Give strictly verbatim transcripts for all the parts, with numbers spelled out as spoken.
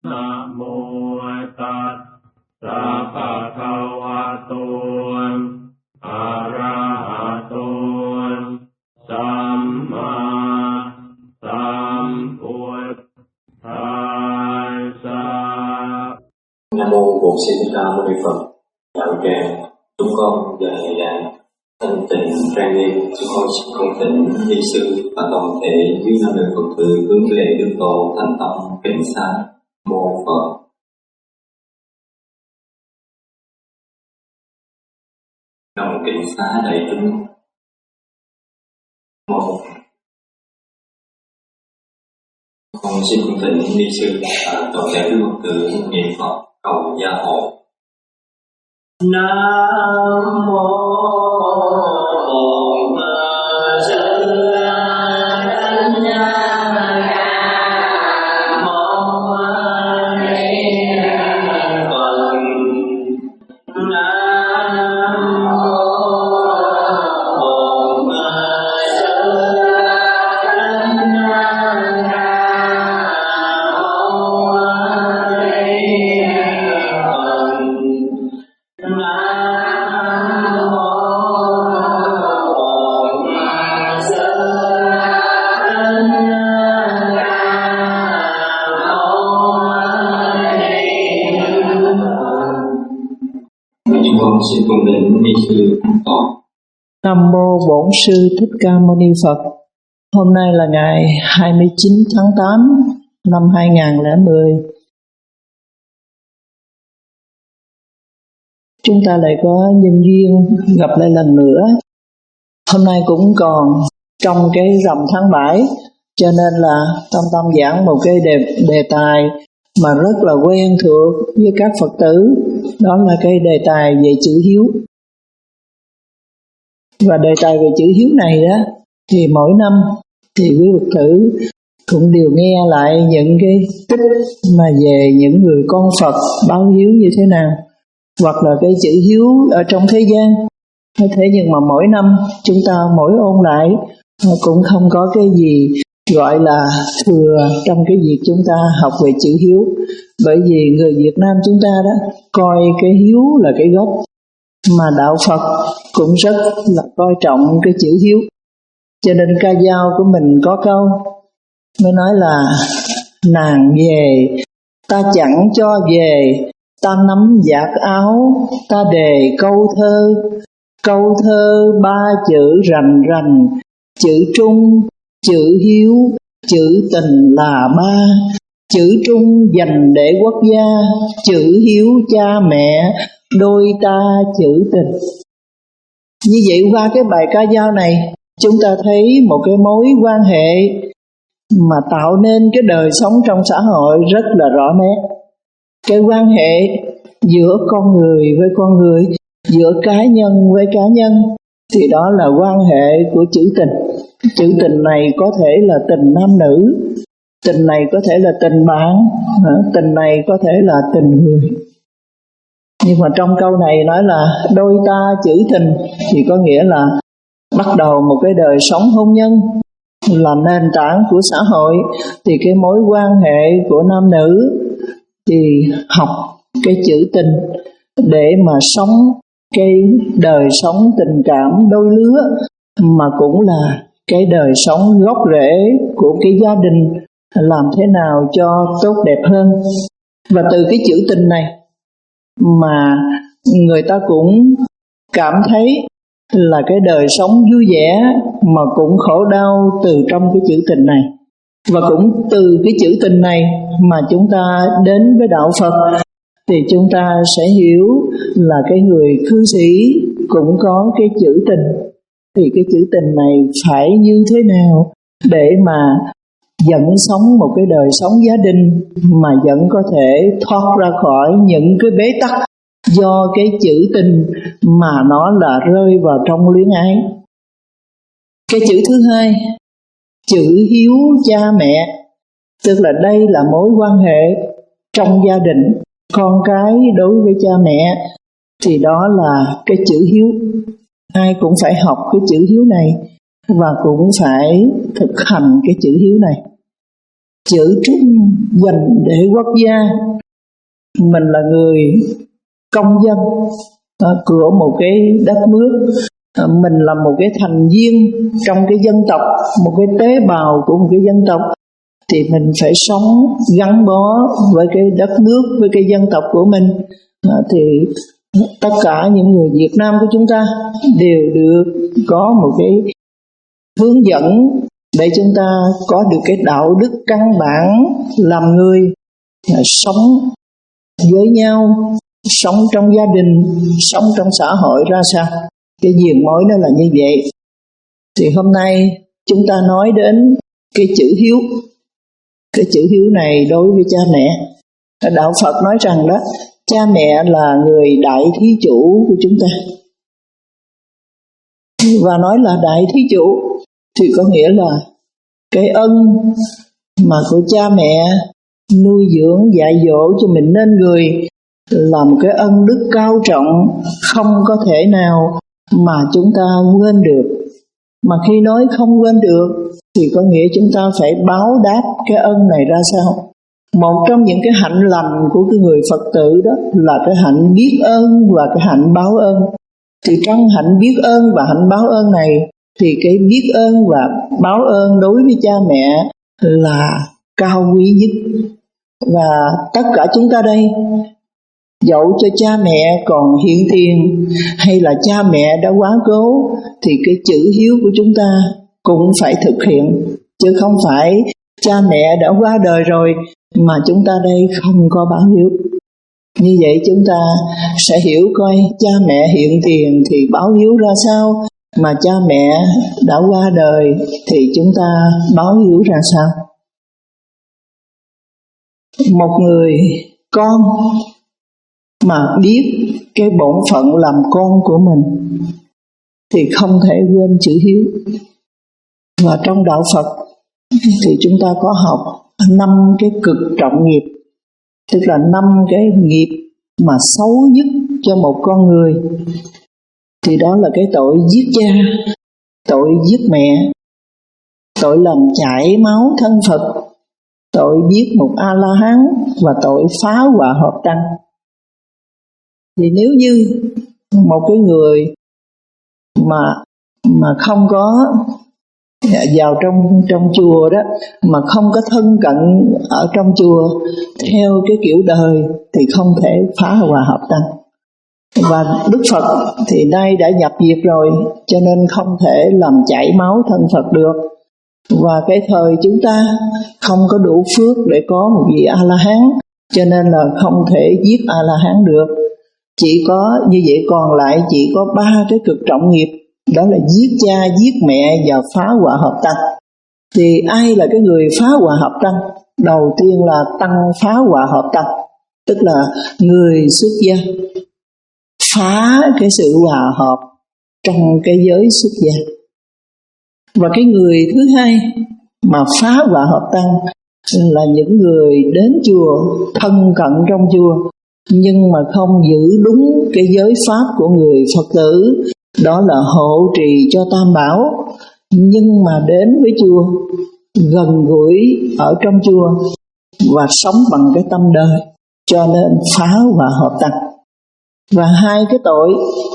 Nam mô Tát sa pa ka wa to arahato samma sambuddhassa. Nam mô Bổn Sư Thích Ca Mâu Ni Phật. Đạo tràng chúng con giờ ngày đàn thanh tịnh trang nghiêm, chúng con xin cung thỉnh ni sư và toàn thể quý nam nữ Phật tử hướng lễ đức tổ thành tâm kính xá mô Phật. Đồng kính xá đại chúng một. Con xin cung thỉnh ni sư và toàn thể quý Phật tử niệm Phật cầu gia hộ. Nam mô Bổn Sư Thích Ca Mâu Ni Phật. Nam mô Bổn Sư Thích Ca Xin cung kính ni sư Phật. Nam mô Bổn Sư Thích Ca Mâu Ni Phật. Hôm nay là ngày hai mươi chín tháng tám năm hai nghìn không trăm lẻ mười. Chúng ta lại có nhân duyên gặp lại lần nữa. Hôm nay cũng còn trong cái rằm tháng bảy, cho nên là Tâm Tâm giảng một cái đề, đề tài mà rất là quen thuộc với các Phật tử. Đó là cái đề tài về chữ hiếu. Và đề tài về chữ hiếu này đó, thì mỗi năm thì quý Phật tử cũng đều nghe lại những cái tích mà về những người con Phật báo hiếu như thế nào, hoặc là cái chữ hiếu ở trong thế gian. Thế nhưng mà mỗi năm chúng ta mỗi ôn lại cũng không có cái gì gọi là thừa trong cái việc chúng ta học về chữ hiếu. Bởi vì người Việt Nam chúng ta đó coi cái hiếu là cái gốc, mà đạo Phật cũng rất là coi trọng cái chữ hiếu. Cho nên ca dao của mình có câu mới nói là: nàng về ta chẳng cho về, ta nắm vạt áo ta đề câu thơ. Câu thơ ba chữ rành rành, chữ trung, chữ hiếu, chữ tình là ba. Chữ trung dành để quốc gia, chữ hiếu cha mẹ, đôi ta chữ tình. Như vậy qua cái bài ca dao này, chúng ta thấy một cái mối quan hệ mà tạo nên cái đời sống trong xã hội rất là rõ nét. Cái quan hệ giữa con người với con người, giữa cá nhân với cá nhân, thì đó là quan hệ của chữ tình. Chữ tình này có thể là tình nam nữ, tình này có thể là tình bạn, tình này có thể là tình người. Nhưng mà trong câu này nói là đôi ta chữ tình, thì có nghĩa là bắt đầu một cái đời sống hôn nhân là nền tảng của xã hội. Thì cái mối quan hệ của nam nữ thì học cái chữ tình để mà sống cái đời sống tình cảm đôi lứa, mà cũng là cái đời sống gốc rễ của cái gia đình làm thế nào cho tốt đẹp hơn. Và từ cái chữ tình này mà người ta cũng cảm thấy là cái đời sống vui vẻ mà cũng khổ đau từ trong cái chữ tình này. Và cũng từ cái chữ tình này mà chúng ta đến với đạo Phật, thì chúng ta sẽ hiểu là cái người cư sĩ cũng có cái chữ tình. Thì cái chữ tình này phải như thế nào để mà dẫn sống một cái đời sống gia đình mà vẫn có thể thoát ra khỏi những cái bế tắc do cái chữ tình mà nó là rơi vào trong luyến ái. Cái chữ thứ hai, chữ hiếu cha mẹ, tức là đây là mối quan hệ trong gia đình, con cái đối với cha mẹ, thì đó là cái chữ hiếu. Ai cũng phải học cái chữ hiếu này và cũng phải thực hành cái chữ hiếu này. chữ trung hoành để quốc gia. Mình là người công dân của một cái đất nước, mình là một cái thành viên trong cái dân tộc, một cái tế bào của một cái dân tộc, thì mình phải sống gắn bó với cái đất nước, với cái dân tộc của mình. Thì tất cả những người Việt Nam của chúng ta đều được có một cái hướng dẫn để chúng ta có được cái đạo đức căn bản làm người, sống với nhau, sống trong gia đình, sống trong xã hội ra sao. Cái diền mối nó là như vậy. Thì hôm nay chúng ta nói đến cái chữ hiếu. Cái chữ hiếu này đối với cha mẹ, đạo Phật nói rằng đó, cha mẹ là người đại thí chủ của chúng ta. Và nói là đại thí chủ thì có nghĩa là cái ân mà của cha mẹ nuôi dưỡng dạy dỗ cho mình nên người là một cái ân đức cao trọng, không có thể nào mà chúng ta quên được. Mà khi nói không quên được thì có nghĩa chúng ta phải báo đáp cái ân này ra sao. Một trong những cái hạnh lành của cái người Phật tử đó là cái hạnh biết ơn và cái hạnh báo ơn. Thì trong hạnh biết ơn và hạnh báo ơn này thì cái biết ơn và báo ơn đối với cha mẹ là cao quý nhất. Và tất cả chúng ta đây, dẫu cho cha mẹ còn hiện tiền hay là cha mẹ đã quá cố, thì cái chữ hiếu của chúng ta cũng phải thực hiện. Chứ không phải cha mẹ đã qua đời rồi mà chúng ta đây không có báo hiếu. Như vậy chúng ta sẽ hiểu coi cha mẹ hiện tiền thì báo hiếu ra sao, mà cha mẹ đã qua đời thì chúng ta báo hiếu ra sao. Một người con mà biết cái bổn phận làm con của mình thì không thể quên chữ hiếu. Và trong đạo Phật thì chúng ta có học năm cái cực trọng nghiệp, tức là năm cái nghiệp mà xấu nhất cho một con người. Thì đó là cái tội giết cha, tội giết mẹ, tội làm chảy máu thân Phật, tội giết một A-la-hán và tội phá hòa hợp tăng. Thì nếu như một cái người mà mà không có vào trong trong chùa đó, mà không có thân cận ở trong chùa theo cái kiểu đời thì không thể phá hòa hợp tăng. Và Đức Phật thì nay đã nhập diệt rồi, cho nên không thể làm chảy máu thân Phật được. Và cái thời chúng ta không có đủ phước để có một vị A-la-hán, cho nên là không thể giết A-la-hán được. Chỉ có như vậy, còn lại chỉ có ba cái cực trọng nghiệp, đó là giết cha, giết mẹ và phá hòa hợp tăng. Thì ai là cái người phá hòa hợp tăng? Đầu tiên là tăng phá hòa hợp tăng, tức là người xuất gia phá cái sự hòa hợp trong cái giới xuất gia. Và cái người thứ hai mà phá hòa hợp tăng là những người đến chùa, thân cận trong chùa, nhưng mà không giữ đúng cái giới pháp của người Phật tử, đó là hộ trì cho Tam Bảo, nhưng mà đến với chùa, gần gũi ở trong chùa và sống bằng cái tâm đời, cho nên phá hòa hợp tăng. Và hai cái tội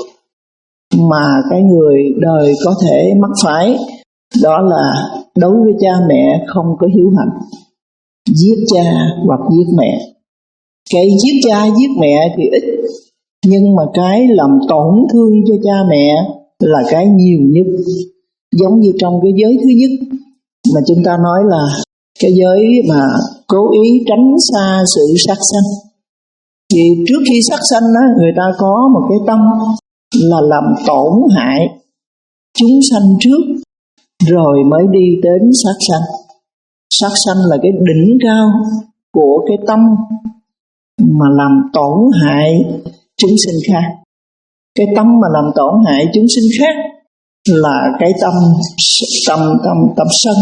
mà cái người đời có thể mắc phải, đó là đối với cha mẹ không có hiếu hạnh, giết cha hoặc giết mẹ. Cái giết cha giết mẹ thì ít, nhưng mà cái làm tổn thương cho cha mẹ là cái nhiều nhất. Giống như trong cái giới thứ nhất mà chúng ta nói là cái giới mà cố ý tránh xa sự sát sanh. Vì trước khi sát sanh đó, người ta có một cái tâm là làm tổn hại chúng sanh trước, rồi mới đi đến sát sanh. Sát sanh là cái đỉnh cao của cái tâm mà làm tổn hại chúng sinh khác. Cái tâm mà làm tổn hại chúng sinh khác là cái tâm tâm tâm tâm sân.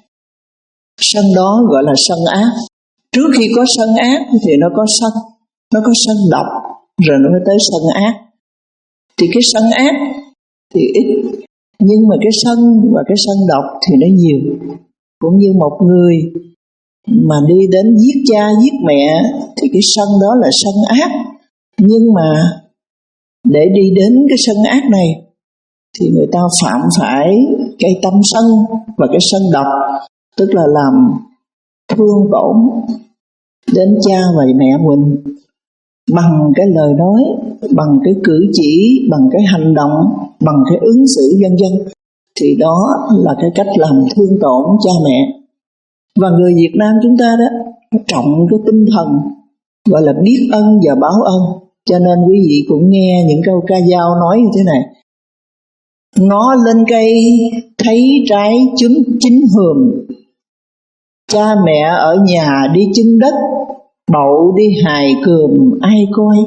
Sân đó gọi là sân ác. Trước khi có sân ác thì nó có sân, nó có sân độc, rồi nó mới tới sân ác. Thì cái sân ác thì ít, nhưng mà cái sân và cái sân độc thì nó nhiều. Cũng như một người mà đi đến giết cha giết mẹ thì cái sân đó là sân ác. Nhưng mà để đi đến cái sân ác này thì người ta phạm phải cái tâm sân và cái sân độc, tức là làm thương tổn đến cha và mẹ mình bằng cái lời nói, bằng cái cử chỉ, bằng cái hành động, bằng cái ứng xử vân vân. Thì đó là cái cách làm thương tổn cha mẹ. Và người Việt Nam chúng ta đó trọng cái tinh thần gọi là biết ân và báo ân. Cho nên quý vị cũng nghe những câu ca dao nói như thế này: ngó lên cây thấy trái chín chín hườm, cha mẹ ở nhà đi chân đất, bậu đi hài cườm ai coi.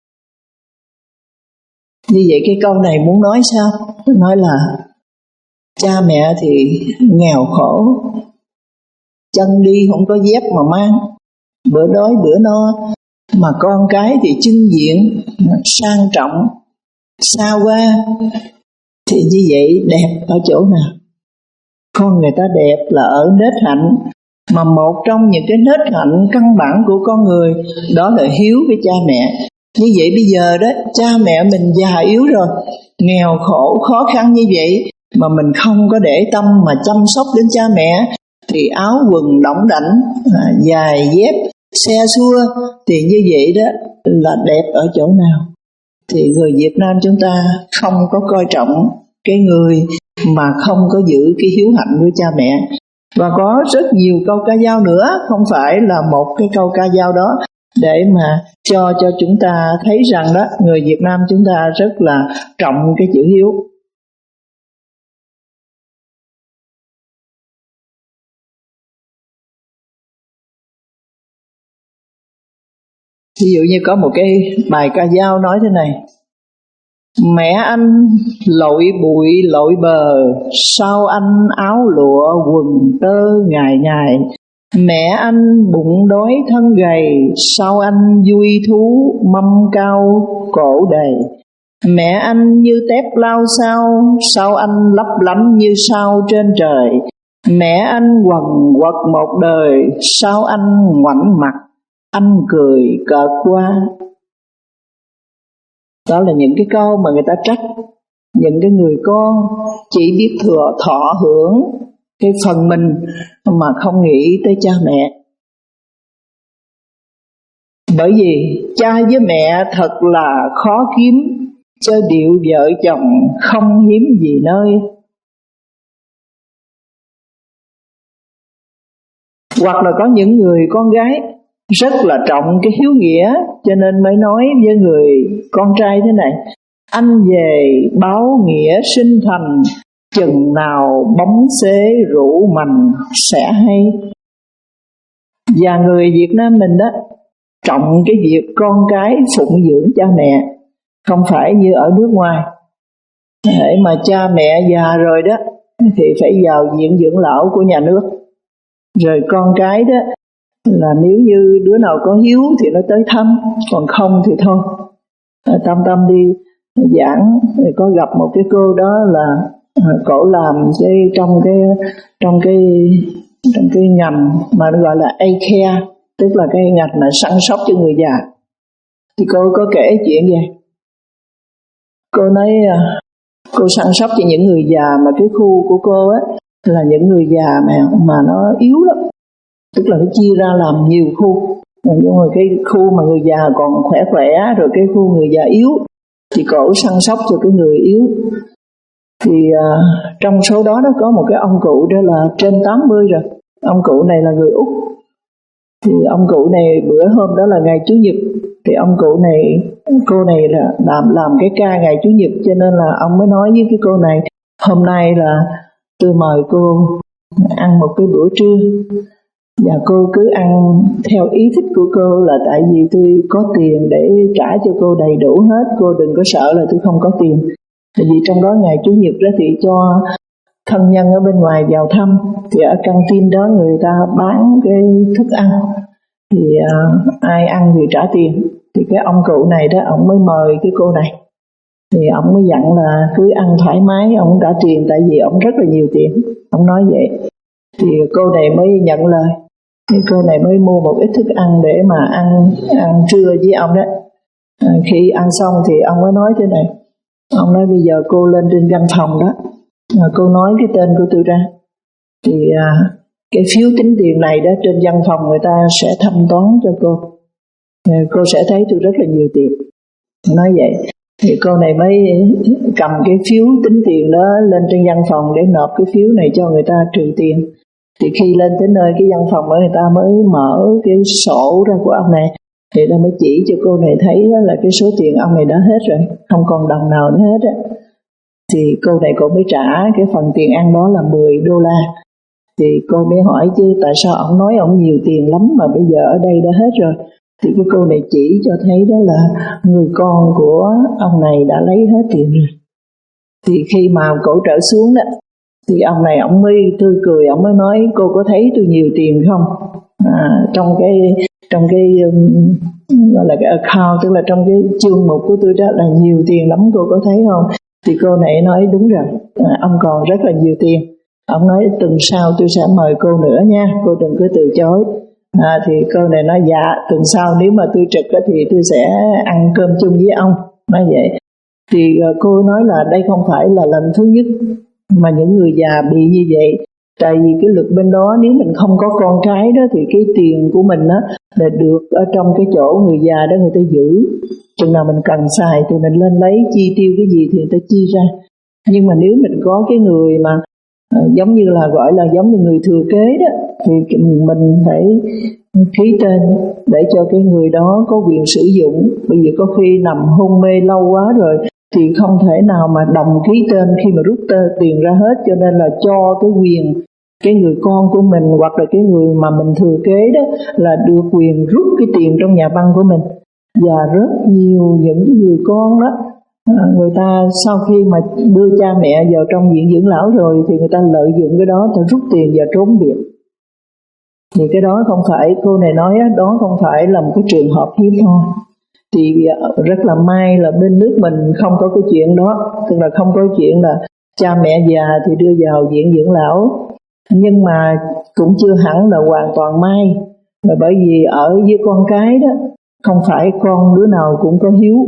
Như vậy cái câu này muốn nói sao? Nói là cha mẹ thì nghèo khổ, chân đi không có dép mà mang, bữa đói bữa no, mà con cái thì trưng diện, sang trọng, xa hoa. Thì như vậy đẹp ở chỗ nào? Con người ta đẹp là ở nết hạnh, mà một trong những cái nết hạnh căn bản của con người đó là hiếu với cha mẹ. Như vậy bây giờ đó, cha mẹ mình già yếu rồi, nghèo khổ khó khăn như vậy, mà mình không có để tâm mà chăm sóc đến cha mẹ, thì áo quần đỏng đảnh, giày dép xe xua, thì như vậy đó là đẹp ở chỗ nào? Thì người Việt Nam chúng ta không có coi trọng cái người mà không có giữ cái hiếu hạnh với cha mẹ. Và có rất nhiều câu ca dao nữa, không phải là một cái câu ca dao đó, để mà cho cho chúng ta thấy rằng đó, người Việt Nam chúng ta rất là trọng cái chữ hiếu. Ví dụ như có một cái bài ca dao nói thế này: mẹ anh lội bụi lội bờ, sao anh áo lụa quần tơ ngày ngày. Mẹ anh bụng đói thân gầy, sao anh vui thú mâm cao cổ đầy. Mẹ anh như tép lao sao, sao anh lấp lánh như sao trên trời. Mẹ anh quần quật một đời, sao anh ngoảnh mặt anh cười cợt qua. Đó là những cái câu mà người ta trách những cái người con chỉ biết thừa thọ hưởng cái phần mình mà không nghĩ tới cha mẹ. Bởi vì cha với mẹ thật là khó kiếm, chớ điệu vợ chồng không hiếm gì nơi. Hoặc là có những người con gái rất là trọng cái hiếu nghĩa, cho nên mới nói với người con trai thế này: anh về báo nghĩa sinh thành, chừng nào bóng xế rượu mành sẽ hay. Và người Việt Nam mình đó trọng cái việc con cái phụng dưỡng cha mẹ, không phải như ở nước ngoài. Để mà cha mẹ già rồi đó thì phải vào viện dưỡng lão của nhà nước. Rồi con cái đó là nếu như đứa nào có hiếu thì nó tới thăm, còn không thì thôi. Tâm Tâm đi giảng thì có gặp một cái cô đó là cổ làm cái trong cái trong cái trong cái ngành mà nó gọi là A-care, tức là cái ngành mà săn sóc cho người già. Thì cô có kể chuyện vậy. Cô nói cô săn sóc cho những người già mà cái khu của cô á là những người già mà mà nó yếu lắm, tức là nó chia ra làm nhiều khu. Nhưng mà cái khu mà người già còn khỏe khỏe, rồi cái khu người già yếu thì cổ săn sóc cho cái người yếu. Thì uh, trong số đó nó có một cái ông cụ đó là trên tám mươi rồi. Ông cụ này là người Úc. Thì ông cụ này bữa hôm đó là ngày Chủ nhật, thì ông cụ này, cô này là làm làm cái ca ngày Chủ nhật, cho nên là ông mới nói với cái cô này: hôm nay là tôi mời cô ăn một cái bữa trưa, và cô cứ ăn theo ý thích của cô, là tại vì tôi có tiền để trả cho cô đầy đủ hết, cô đừng có sợ là tôi không có tiền. Tại vì trong đó ngày Chủ nhật đó thì cho thân nhân ở bên ngoài vào thăm, thì ở căng tin đó người ta bán cái thức ăn, thì uh, ai ăn thì trả tiền. Thì cái ông cụ này đó, ông mới mời cái cô này, thì ông mới dặn là cứ ăn thoải mái, ông trả tiền, tại vì ông rất là nhiều tiền. Ông nói vậy thì cô này mới nhận lời. Thì cô này mới mua một ít thức ăn để mà ăn ăn trưa với ông đó. À, khi ăn xong thì ông mới nói thế này. Ông nói bây giờ cô lên trên văn phòng đó, à, cô nói cái tên của tôi ra. Thì à, cái phiếu tính tiền này đó trên văn phòng người ta sẽ thanh toán cho cô. À, cô sẽ thấy tôi rất là nhiều tiền. Nói vậy. Thì cô này mới cầm cái phiếu tính tiền đó lên trên văn phòng để nộp cái phiếu này cho người ta trừ tiền. Thì khi lên tới nơi cái văn phòng đó người ta mới mở cái sổ ra của ông này. Thì ta mới chỉ cho cô này thấy là cái số tiền ông này đã hết rồi, không còn đồng nào nữa hết á. Thì cô này cô mới trả cái phần tiền ăn đó là mười đô la. Thì cô mới hỏi chứ tại sao ông nói ông nhiều tiền lắm mà bây giờ ở đây đã hết rồi. Thì cái cô này chỉ cho thấy đó là người con của ông này đã lấy hết tiền rồi. Thì khi mà cổ trở xuống đó, thì ông này ông mới tươi cười, ông mới nói cô có thấy tôi nhiều tiền không? À, trong cái trong cái um, gọi là cái account, tức là trong cái chương mục của tôi đó là nhiều tiền lắm, cô có thấy không? Thì cô này nói đúng rồi, à, ông còn rất là nhiều tiền. Ông nói tuần sau tôi sẽ mời cô nữa nha, cô đừng có từ chối. À, thì cô này nói dạ tuần sau nếu mà tôi trực đó, thì tôi sẽ ăn cơm chung với ông. Nói vậy. Thì uh, cô nói là đây không phải là lần thứ nhất mà những người già bị như vậy. Tại vì cái luật bên đó nếu mình không có con cái đó thì cái tiền của mình đó là được ở trong cái chỗ người già đó người ta giữ. Chừng nào mình cần xài thì mình lên lấy, chi tiêu cái gì thì người ta chi ra. Nhưng mà nếu mình có cái người mà uh, giống như là gọi là giống như người thừa kế đó, thì mình phải ký tên để cho cái người đó có quyền sử dụng. Bởi vì có khi nằm hôn mê lâu quá rồi thì không thể nào mà đồng ký tên khi mà rút tên tiền ra hết, cho nên là cho cái quyền cái người con của mình hoặc là cái người mà mình thừa kế đó là được quyền rút cái tiền trong nhà băng của mình. Và rất nhiều những cái người con đó, người ta sau khi mà đưa cha mẹ vào trong viện dưỡng lão rồi thì người ta lợi dụng cái đó, ta rút tiền và trốn biệt. Thì cái đó không phải, cô này nói đó không phải là một cái trường hợp hiếm thôi. Thì rất là may là bên nước mình không có cái chuyện đó, tức là không có chuyện là cha mẹ già thì đưa vào viện dưỡng lão. Nhưng mà cũng chưa hẳn là hoàn toàn may, là bởi vì ở với con cái đó không phải con đứa nào cũng có hiếu.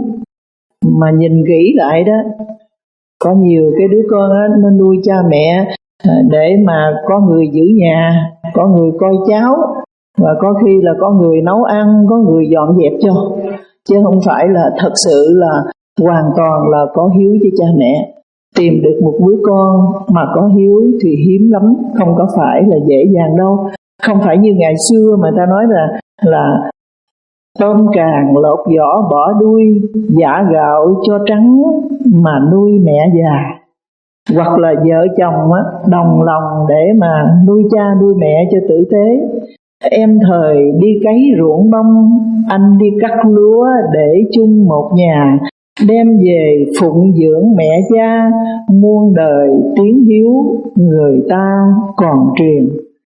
Mà nhìn kỹ lại đó, có nhiều cái đứa con đó, nó nuôi cha mẹ để mà có người giữ nhà, có người coi cháu, và có khi là có người nấu ăn, có người dọn dẹp cho, chứ không phải là thật sự là hoàn toàn là có hiếu với cha mẹ. Tìm được một đứa con mà có hiếu thì hiếm lắm, không có phải là dễ dàng đâu. Không phải như ngày xưa mà ta nói là là tôm càng lột vỏ bỏ đuôi, giã gạo cho trắng mà nuôi mẹ già. Hoặc là vợ chồng á, đồng lòng để mà nuôi cha nuôi mẹ cho tử tế. Em thời đi cấy ruộng bông, anh đi cắt lúa để chung một nhà, đem về phụng dưỡng mẹ cha, muôn đời tiếng hiếu người ta còn truyền.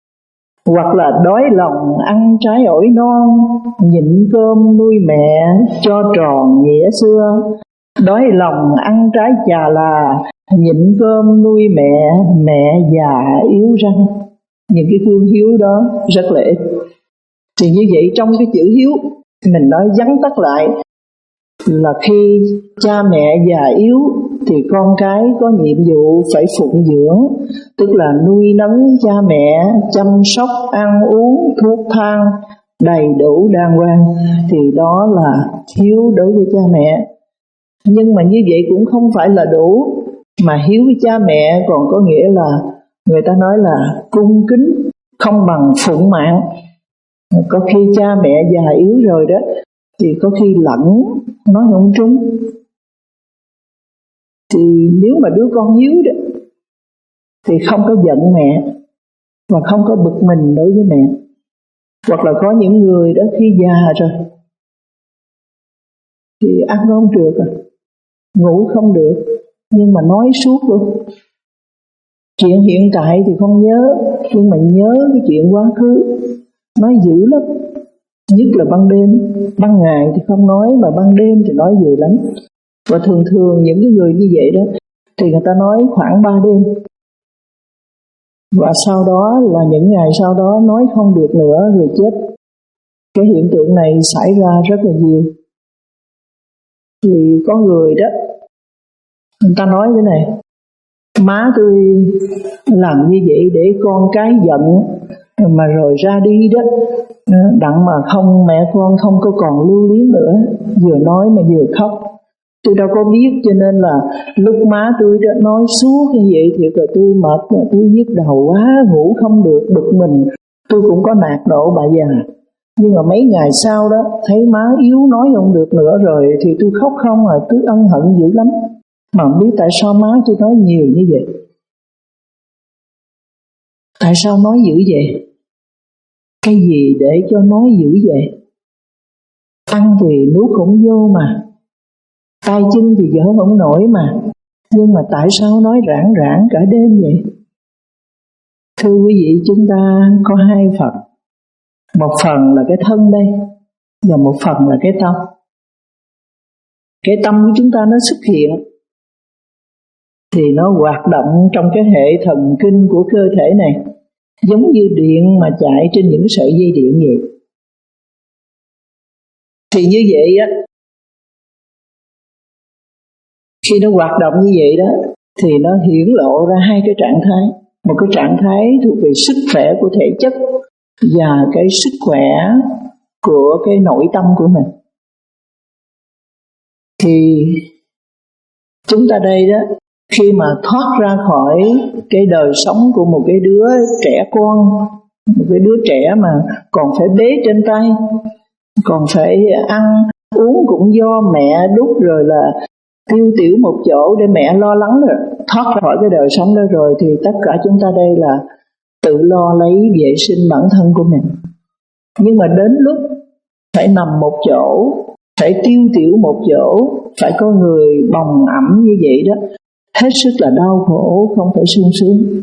Hoặc là đói lòng ăn trái ổi non, nhịn cơm nuôi mẹ cho tròn nghĩa xưa. Đói lòng ăn trái chà là, nhịn cơm nuôi mẹ, mẹ già yếu răng. Những cái phương hiếu đó rất là ít. Thì như vậy trong cái chữ hiếu, mình nói vắn tắt lại là khi cha mẹ già yếu thì con cái có nhiệm vụ phải phụng dưỡng, tức là nuôi nấng cha mẹ, chăm sóc, ăn uống, thuốc thang đầy đủ đàng hoàng, thì đó là hiếu đối với cha mẹ. Nhưng mà như vậy cũng không phải là đủ, mà hiếu với cha mẹ còn có nghĩa là người ta nói là cung kính không bằng phụng mạng. Có khi cha mẹ già yếu rồi đó thì có khi lẫn nói không trúng. Thì nếu mà đứa con hiếu đó thì không có giận mẹ và không có bực mình đối với mẹ. Hoặc là có những người đó khi già rồi thì ăn không được à, ngủ không được, nhưng mà nói suốt luôn. Chuyện hiện tại thì không nhớ, nhưng mà nhớ cái chuyện quá khứ, nói dữ lắm. Nhất là ban đêm, ban ngày thì không nói, mà ban đêm thì nói dữ lắm. Và thường thường những cái người như vậy đó thì người ta nói khoảng ba đêm. Và sau đó là những ngày sau đó nói không được nữa rồi chết. Cái hiện tượng này xảy ra rất là nhiều. Thì có người đó, người ta nói thế này: má tôi làm như vậy để con cái giận mà rồi ra đi đó, đặng mà không, mẹ con không có còn lưu luyến nữa. Vừa nói mà vừa khóc. Tôi đâu có biết, cho nên là lúc má tôi đã nói suốt như vậy thì rồi tôi mệt, tôi nhức đầu quá, ngủ không được, bực mình. Tôi cũng có nạt nộ bà già. Nhưng mà mấy ngày sau đó thấy má yếu nói không được nữa rồi thì tôi khóc không à, tôi ân hận dữ lắm. Mà không biết tại sao má tôi nói nhiều như vậy. Tại sao nói dữ vậy? Cái gì để cho nói dữ vậy? Ăn thì nuốt không vô mà, tay chân thì dở không nổi mà, nhưng mà tại sao nói rảng rảng cả đêm vậy? Thưa quý vị, chúng ta có hai phần. Một phần là cái thân đây, và một phần là cái tâm. Cái tâm của chúng ta nó xuất hiện thì nó hoạt động trong cái hệ thần kinh của cơ thể này, giống như điện mà chạy trên những sợi dây điện vậy. Thì như vậy á, khi nó hoạt động như vậy đó thì nó hiển lộ ra hai cái trạng thái. Một cái trạng thái thuộc về sức khỏe của thể chất và cái sức khỏe của cái nội tâm của mình. Thì chúng ta đây đó, khi mà thoát ra khỏi cái đời sống của một cái đứa trẻ con, một cái đứa trẻ mà còn phải bế trên tay, còn phải ăn uống cũng do mẹ đút, rồi là tiêu tiểu một chỗ để mẹ lo lắng, rồi thoát ra khỏi cái đời sống đó rồi thì tất cả chúng ta đây là tự lo lấy vệ sinh bản thân của mình. Nhưng mà đến lúc phải nằm một chỗ, phải tiêu tiểu một chỗ, phải có người bồng ẵm như vậy đó, hết sức là đau khổ, không phải sung sướng.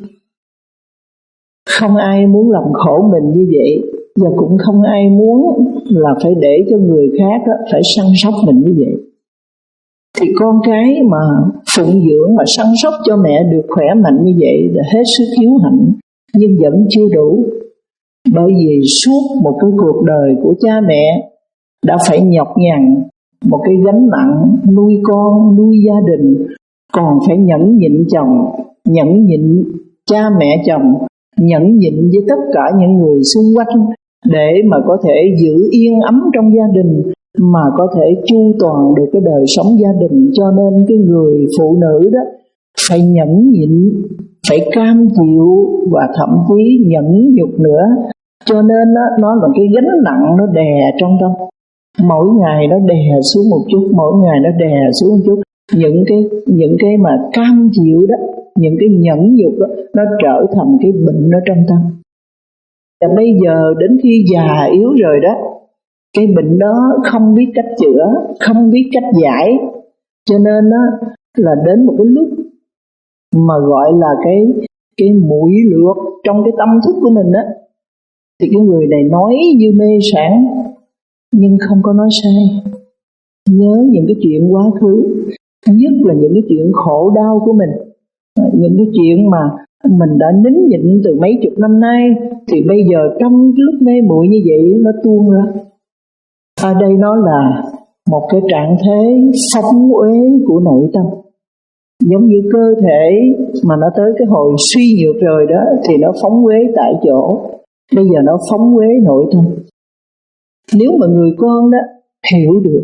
Không ai muốn làm khổ mình như vậy, và cũng không ai muốn là phải để cho người khác đó, phải săn sóc mình như vậy. Thì con cái mà phụng dưỡng, mà săn sóc cho mẹ được khỏe mạnh như vậy là hết sức hiếu hạnh, nhưng vẫn chưa đủ. Bởi vì suốt một cái cuộc đời của cha mẹ đã phải nhọc nhằn một cái gánh nặng nuôi con, nuôi gia đình, còn phải nhẫn nhịn chồng, nhẫn nhịn cha mẹ chồng, nhẫn nhịn với tất cả những người xung quanh để mà có thể giữ yên ấm trong gia đình, mà có thể chu toàn được cái đời sống gia đình. Cho nên cái người phụ nữ đó phải nhẫn nhịn, phải cam chịu và thậm chí nhẫn nhục nữa. Cho nên đó, nó là cái gánh nặng nó đè trong tâm. Mỗi ngày nó đè xuống một chút, mỗi ngày nó đè xuống một chút. Những cái những cái mà cam chịu đó, những cái nhẫn nhục đó, nó trở thành cái bệnh ở trong tâm. Và bây giờ đến khi già yếu rồi đó, cái bệnh đó không biết cách chữa, không biết cách giải. Cho nên đó, là đến một cái lúc mà gọi là cái cái mũi lược trong cái tâm thức của mình đó, thì cái người này nói như mê sảng nhưng không có nói sai. Nhớ những cái chuyện quá khứ, nhất là những cái chuyện khổ đau của mình, những cái chuyện mà mình đã nín nhịn từ mấy chục năm nay, thì bây giờ trong lúc mê muội như vậy nó tuôn ra. Ở đây nó là một cái trạng thế phóng uế của nội tâm. Giống như cơ thể mà nó tới cái hồi suy nhược rồi đó, thì nó phóng uế tại chỗ. Bây giờ nó phóng uế nội tâm. Nếu mà người con đó hiểu được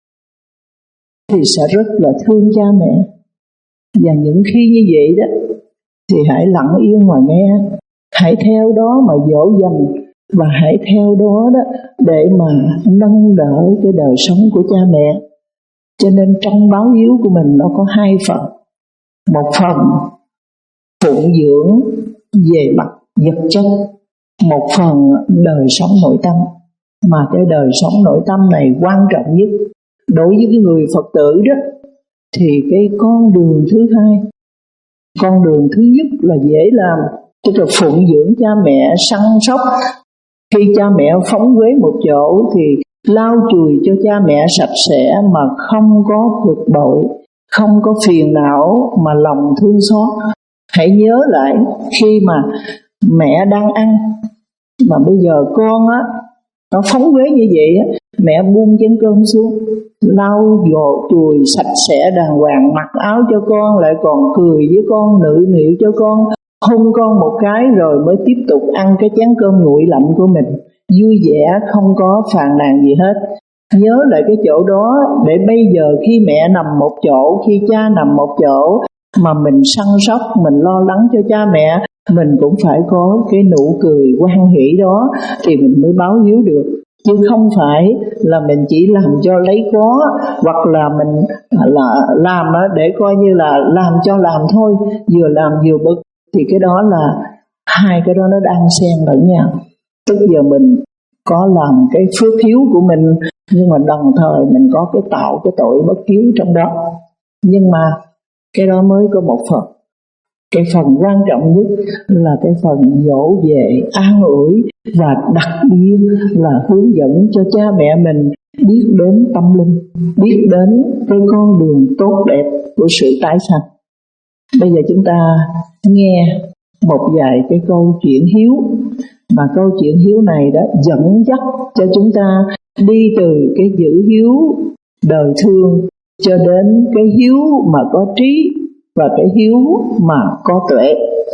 thì sẽ rất là thương cha mẹ. Và những khi như vậy đó thì hãy lặng yên mà nghe, hãy theo đó mà dỗ dành, và hãy theo đó đó để mà nâng đỡ cái đời sống của cha mẹ. Cho nên trong báo hiếu của mình nó có hai phần. Một phần phụng dưỡng về mặt vật chất, một phần đời sống nội tâm. Mà cái đời sống nội tâm này quan trọng nhất. Đối với cái người Phật tử đó, thì cái con đường thứ hai, con đường thứ nhất là dễ làm, tức là phụng dưỡng cha mẹ, săn sóc. Khi cha mẹ phóng uế một chỗ thì lau chùi cho cha mẹ sạch sẽ mà không có bực bội, không có phiền não, mà lòng thương xót. Hãy nhớ lại khi mà mẹ đang ăn mà bây giờ con á nó phóng vế như vậy á, mẹ buông chén cơm xuống, lau dột chùi sạch sẽ đàng hoàng, mặc áo cho con, lại còn cười với con, nựu nịu cho con, hôn con một cái rồi mới tiếp tục ăn cái chén cơm nguội lạnh của mình, vui vẻ không có phàn nàn gì hết. Nhớ lại cái chỗ đó để bây giờ khi mẹ nằm một chỗ, khi cha nằm một chỗ mà mình săn sóc, mình lo lắng cho cha mẹ, mình cũng phải có cái nụ cười hoan hỷ đó thì mình mới báo hiếu được. Chứ không phải là mình chỉ làm cho lấy có, hoặc là mình là làm để coi như là làm cho làm thôi, vừa làm vừa bực, thì cái đó là hai cái đó nó đang xen lẫn nhau. Tức giờ mình có làm cái phước hiếu của mình, nhưng mà đồng thời mình có cái tạo cái tội bất hiếu trong đó. Nhưng mà cái đó mới có một phần. Cái phần quan trọng nhất là cái phần dỗ về, an ủi, và đặc biệt là hướng dẫn cho cha mẹ mình biết đến tâm linh, biết đến cái con đường tốt đẹp của sự tái sanh. Bây giờ chúng ta nghe một vài cái câu chuyện hiếu, mà câu chuyện hiếu này đã dẫn dắt cho chúng ta đi từ cái giữ hiếu đời thương cho đến cái hiếu mà có trí và cái hiếu mà có tuệ.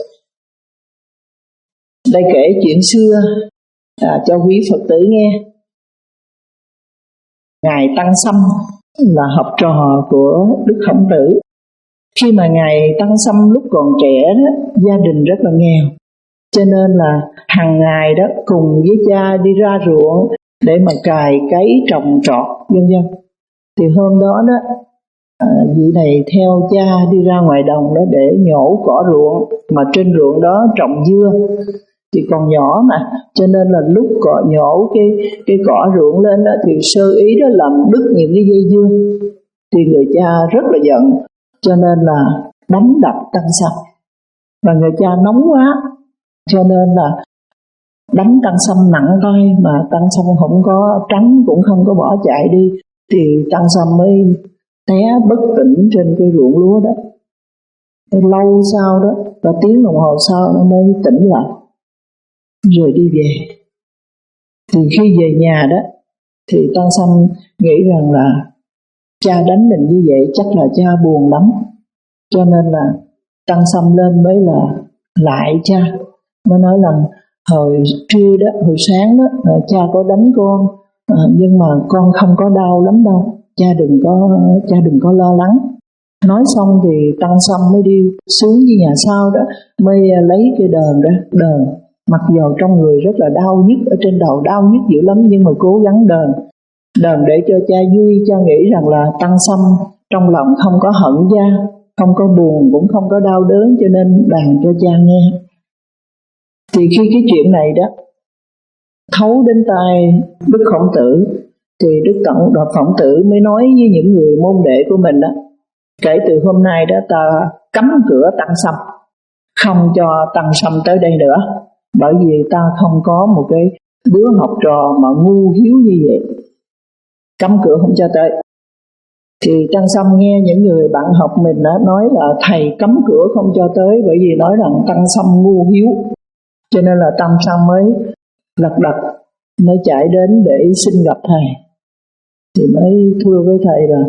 Đây kể chuyện xưa à, cho quý Phật tử nghe. Ngài Tăng Sâm là học trò của Đức Khổng Tử. Khi mà Ngài Tăng Sâm lúc còn trẻ đó, gia đình rất là nghèo, cho nên là hàng ngày đó cùng với cha đi ra ruộng để mà cày cấy trồng trọt vân vân. Thì hôm đó đó à, vị này theo cha đi ra ngoài đồng đó để nhổ cỏ ruộng, mà trên ruộng đó trồng dưa thì còn nhỏ mà, cho nên là lúc cọ nhổ cái cái cỏ ruộng lên đó, thì sơ ý đó làm đứt những cái dây dưa. Thì người cha rất là giận, cho nên là đánh đập Tăng Sâm. Và người cha nóng quá, cho nên là đánh Tăng Sâm nặng tay, mà Tăng Sâm không có tránh cũng không có bỏ chạy đi, thì Tăng Sâm mới té bất tỉnh trên cái ruộng lúa đó. Lâu sau đó, và tiếng đồng hồ sau nó mới tỉnh lại rồi đi về. Thì khi về nhà đó thì Tăng Sâm nghĩ rằng là cha đánh mình như vậy chắc là cha buồn lắm, cho nên là Tăng Sâm lên mới là lại cha, mới nói rằng hồi trưa đó, hồi sáng đó cha có đánh con, à, nhưng mà con không có đau lắm đâu, cha đừng có cha đừng có lo lắng. Nói xong thì Tăng Sâm mới đi xuống với nhà sau đó, mới lấy cái đờn ra đờn. Mặc dù trong người rất là đau nhức, ở trên đầu đau nhức dữ lắm, nhưng mà cố gắng đờn đờn để cho cha vui. Cha nghĩ rằng là Tăng Sâm trong lòng không có hận cha, không có buồn, cũng không có đau đớn, cho nên đàn cho cha nghe. Thì khi cái chuyện này đó thấu đến tai Đức Khổng Tử, thì Đức Tổng Độc Khổng Tử mới nói với những người môn đệ của mình đó: kể từ hôm nay đó ta cấm cửa Tăng Sâm, không cho Tăng Sâm tới đây nữa, bởi vì ta không có một cái đứa học trò mà ngu hiếu như vậy, cấm cửa không cho tới. Thì Tăng Sâm nghe những người bạn học mình đó nói là thầy cấm cửa không cho tới, bởi vì nói rằng Tăng Sâm ngu hiếu, cho nên là Tăng Sâm mới lật đật mới chạy đến để xin gặp thầy. Thì mới thưa với thầy là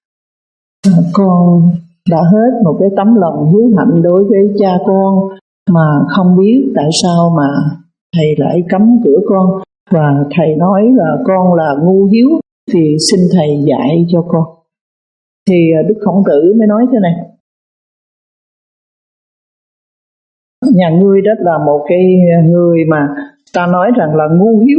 con đã hết một cái tấm lòng hiếu hạnh đối với cha con, mà không biết tại sao mà thầy lại cấm cửa con, và thầy nói là con là ngu hiếu, thì xin thầy dạy cho con. Thì Đức Khổng Tử mới nói thế này: nhà ngươi đó là một cái người mà ta nói rằng là ngu hiếu,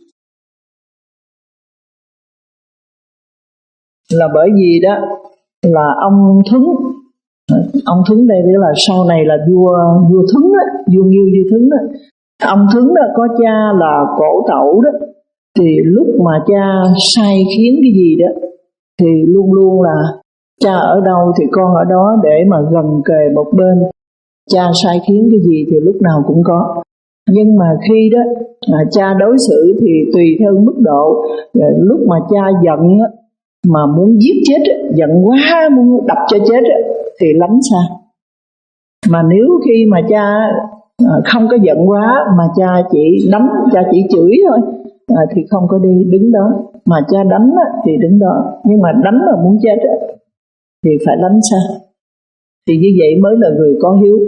là bởi vì đó là ông Thuấn, ông Thuấn đây tức là sau này là vua vua Thuấn đó, vua Nghiêu vua Thuấn đó. Ông Thuấn đó có cha là Cổ Tẩu đó, thì lúc mà cha sai khiến cái gì đó thì luôn luôn là cha ở đâu thì con ở đó, để mà gần kề một bên. Cha sai khiến cái gì thì lúc nào cũng có. Nhưng mà khi đó à, cha đối xử thì tùy theo mức độ. Lúc mà cha giận á, mà muốn giết chết, giận quá muốn đập cho chết thì lánh xa. Mà nếu khi mà cha không có giận quá mà cha chỉ đánh, cha chỉ chửi thôi à, thì không có đi đứng đó. Mà cha đánh thì đứng đó, nhưng mà đánh mà muốn chết thì phải đánh sao? Thì như vậy mới là người có hiếu.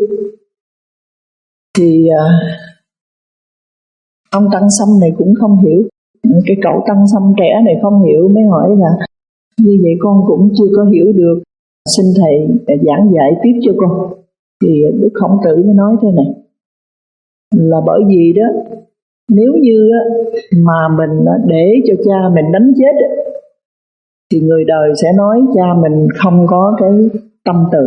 Thì à, ông Tăng Sâm này cũng không hiểu, cái cậu Tăng Sâm trẻ này không hiểu, mới hỏi là như vậy con cũng chưa có hiểu được, xin thầy giảng dạy tiếp cho con. Thì Đức Khổng Tử mới nói thế này, là bởi vì đó, nếu như mà mình để cho cha mình đánh chết thì người đời sẽ nói cha mình không có cái tâm từ,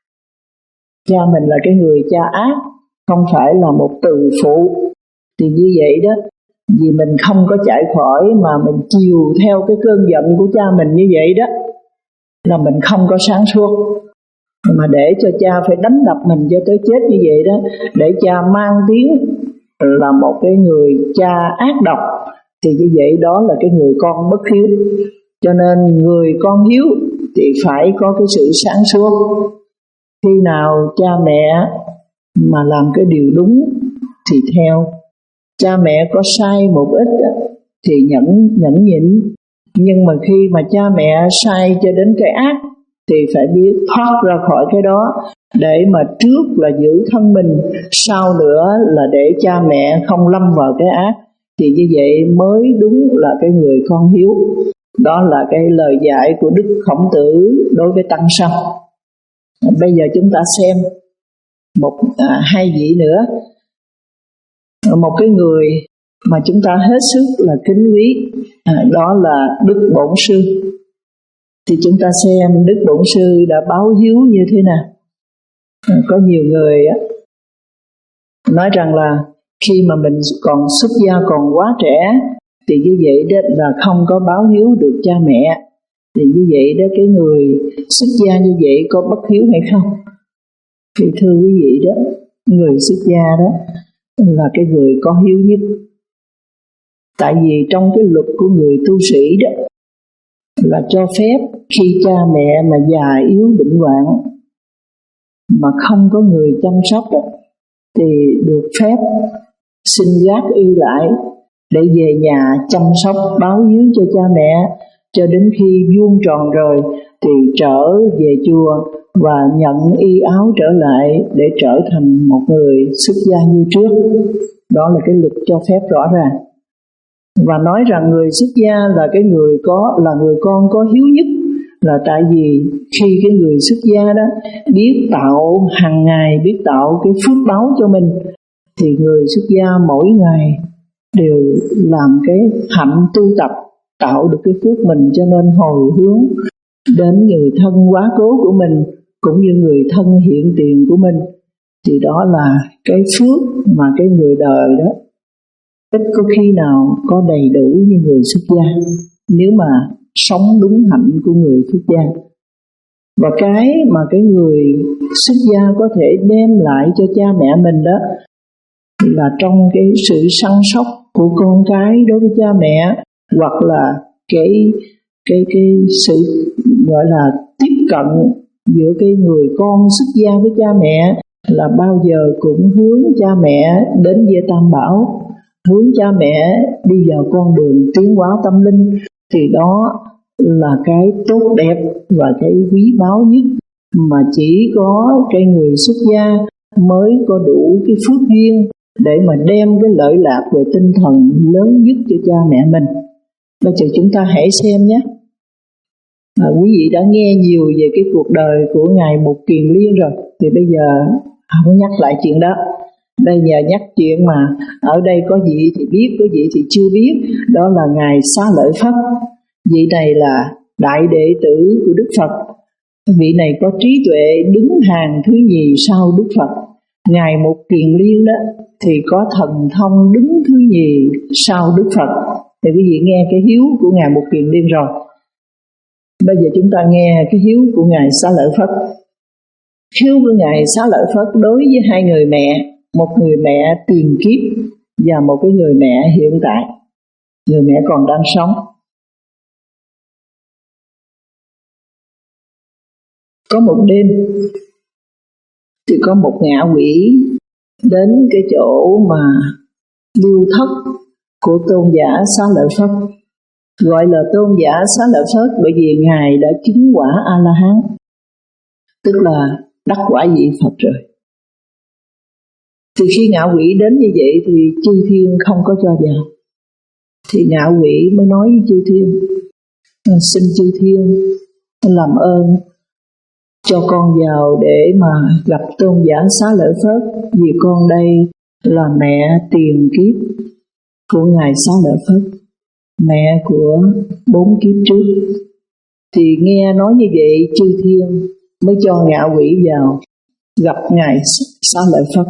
cha mình là cái người cha ác, không phải là một từ phụ. Thì như vậy đó, vì mình không có chạy khỏi mà mình chiều theo cái cơn giận của cha mình như vậy đó, là mình không có sáng suốt. Mà để cho cha phải đánh đập mình cho tới chết như vậy đó, để cha mang tiếng là một cái người cha ác độc, thì như vậy đó là cái người con bất hiếu. Cho nên người con hiếu thì phải có cái sự sáng suốt. Khi nào cha mẹ mà làm cái điều đúng thì theo, cha mẹ có sai một ít thì nhẫn nhẫn nhịn. Nhưng mà khi mà cha mẹ sai cho đến cái ác thì phải biết thoát ra khỏi cái đó, để mà trước là giữ thân mình, sau nữa là để cha mẹ không lâm vào cái ác. Thì như vậy mới đúng là cái người con hiếu. Đó là cái lời dạy của Đức Khổng Tử đối với Tăng Sâm. Bây giờ chúng ta xem một à, hai vị nữa. Một cái người mà chúng ta hết sức là kính quý, à, đó là Đức Bổn Sư. Thì chúng ta xem Đức Bổn Sư đã báo hiếu như thế nào. À, có nhiều người á, nói rằng là khi mà mình còn xuất gia còn quá trẻ thì như vậy đó là không có báo hiếu được cha mẹ. Thì như vậy đó, cái người xuất gia như vậy có bất hiếu hay không? Thì thưa quý vị đó, người xuất gia đó là cái người có hiếu nhất. Tại vì trong cái luật của người tu sĩ đó là cho phép khi cha mẹ mà già yếu bệnh hoạn mà không có người chăm sóc đó, thì được phép xin gác y lại để về nhà chăm sóc báo hiếu cho cha mẹ, cho đến khi vuông tròn rồi thì trở về chùa và nhận y áo trở lại để trở thành một người xuất gia như trước. Đó là cái luật cho phép rõ ràng. Và nói rằng người xuất gia là cái người có là người con có hiếu nhất, là tại vì khi cái người xuất gia đó biết tạo hàng ngày, biết tạo cái phước báo cho mình, thì người xuất gia mỗi ngày đều làm cái hạnh tu tập, tạo được cái phước mình, cho nên hồi hướng đến người thân quá cố của mình cũng như người thân hiện tiền của mình. Thì đó là cái phước mà cái người đời đó ít có khi nào có đầy đủ như người xuất gia, nếu mà sống đúng hạnh của người xuất gia. Và cái mà cái người xuất gia có thể đem lại cho cha mẹ mình đó là trong cái sự săn sóc của con cái đối với cha mẹ, hoặc là cái cái cái sự gọi là tiếp cận giữa cái người con xuất gia với cha mẹ, là bao giờ cũng hướng cha mẹ đến với Tam Bảo, hướng cha mẹ đi vào con đường tiến hóa tâm linh. Thì đó là cái tốt đẹp và cái quý báu nhất mà chỉ có cái người xuất gia mới có đủ cái phước duyên để mà đem cái lợi lạc về tinh thần lớn nhất cho cha mẹ mình. Bây giờ chúng ta hãy xem nhé. À, quý vị đã nghe nhiều về cái cuộc đời của Ngài Mục Kiền Liên rồi, thì bây giờ không nhắc lại chuyện đó. Bây giờ nhắc chuyện mà ở đây có vị thì biết, có vị thì chưa biết. Đó là Ngài Xá Lợi Phất. Vị này là đại đệ tử của Đức Phật. Vị này có trí tuệ đứng hàng thứ nhì sau Đức Phật. Ngài Mục Kiền Liên đó thì có thần thông đứng thứ nhì sau Đức Phật. Thì quý vị nghe cái hiếu của Ngài Mục Kiền Liên rồi. Bây giờ chúng ta nghe cái hiếu của Ngài Xá Lợi Phất. Hiếu của Ngài Xá Lợi Phất đối với hai người mẹ, một người mẹ tiền kiếp và một cái người mẹ hiện tại, người mẹ còn đang sống. Có một đêm thì có một ngạ quỷ đến cái chỗ mà lưu thất của tôn giả Xá Lợi Phất. Gọi là tôn giả Xá Lợi Phất bởi vì Ngài đã chứng quả A-la-hán, tức là đắc quả vị Phật rồi. Thì khi ngạ quỷ đến như vậy thì chư thiên không có cho vào. Thì ngạ quỷ mới nói với chư thiên: xin chư thiên làm ơn cho con vào để mà gặp tôn giả Xá Lợi Phất, vì con đây là mẹ tiền kiếp của Ngài Xá Lợi Phất, mẹ của bốn kiếp trước. Thì nghe nói như vậy, chư thiên mới cho ngạ quỷ vào gặp Ngài Xá Lợi Phất.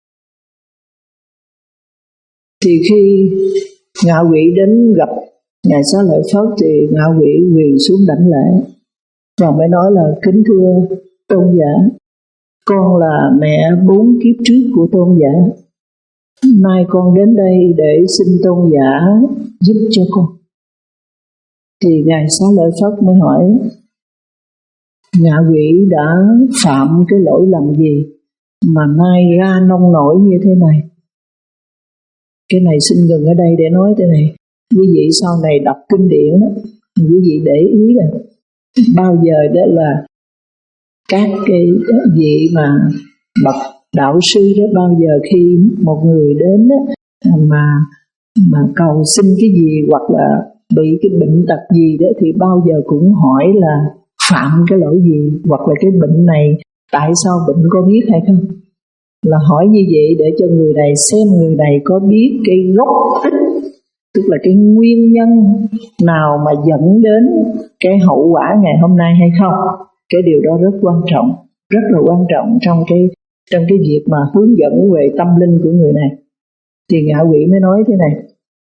Thì khi ngạ quỷ đến gặp Ngài Xá Lợi Phất thì ngạ quỷ quỳ xuống đảnh lễ và mới nói là: kính thưa tôn giả, con là mẹ bốn kiếp trước của tôn giả. Nay con đến đây để xin tôn giả giúp cho con. Thì Ngài Xá Lợi Phất mới hỏi: ngạ quỷ đã phạm cái lỗi lầm gì mà nay ra nông nổi như thế này? Cái này xin ngừng ở đây để nói thế này. Quý vị sau này đọc kinh điển đó, quý vị để ý là bao giờ đó là các cái vị mà bậc đạo sư đó, bao giờ khi một người đến đó, mà mà cầu xin cái gì hoặc là bị cái bệnh tật gì đó thì bao giờ cũng hỏi là phạm cái lỗi gì, hoặc là cái bệnh này tại sao bệnh có biết hay không. Là hỏi như vậy để cho người này xem người này có biết cái gốc tích, tức là cái nguyên nhân nào mà dẫn đến cái hậu quả ngày hôm nay hay không. Cái điều đó rất quan trọng, rất là quan trọng trong cái trong cái việc mà hướng dẫn về tâm linh của người này. Thì ngạ quỷ mới nói thế này: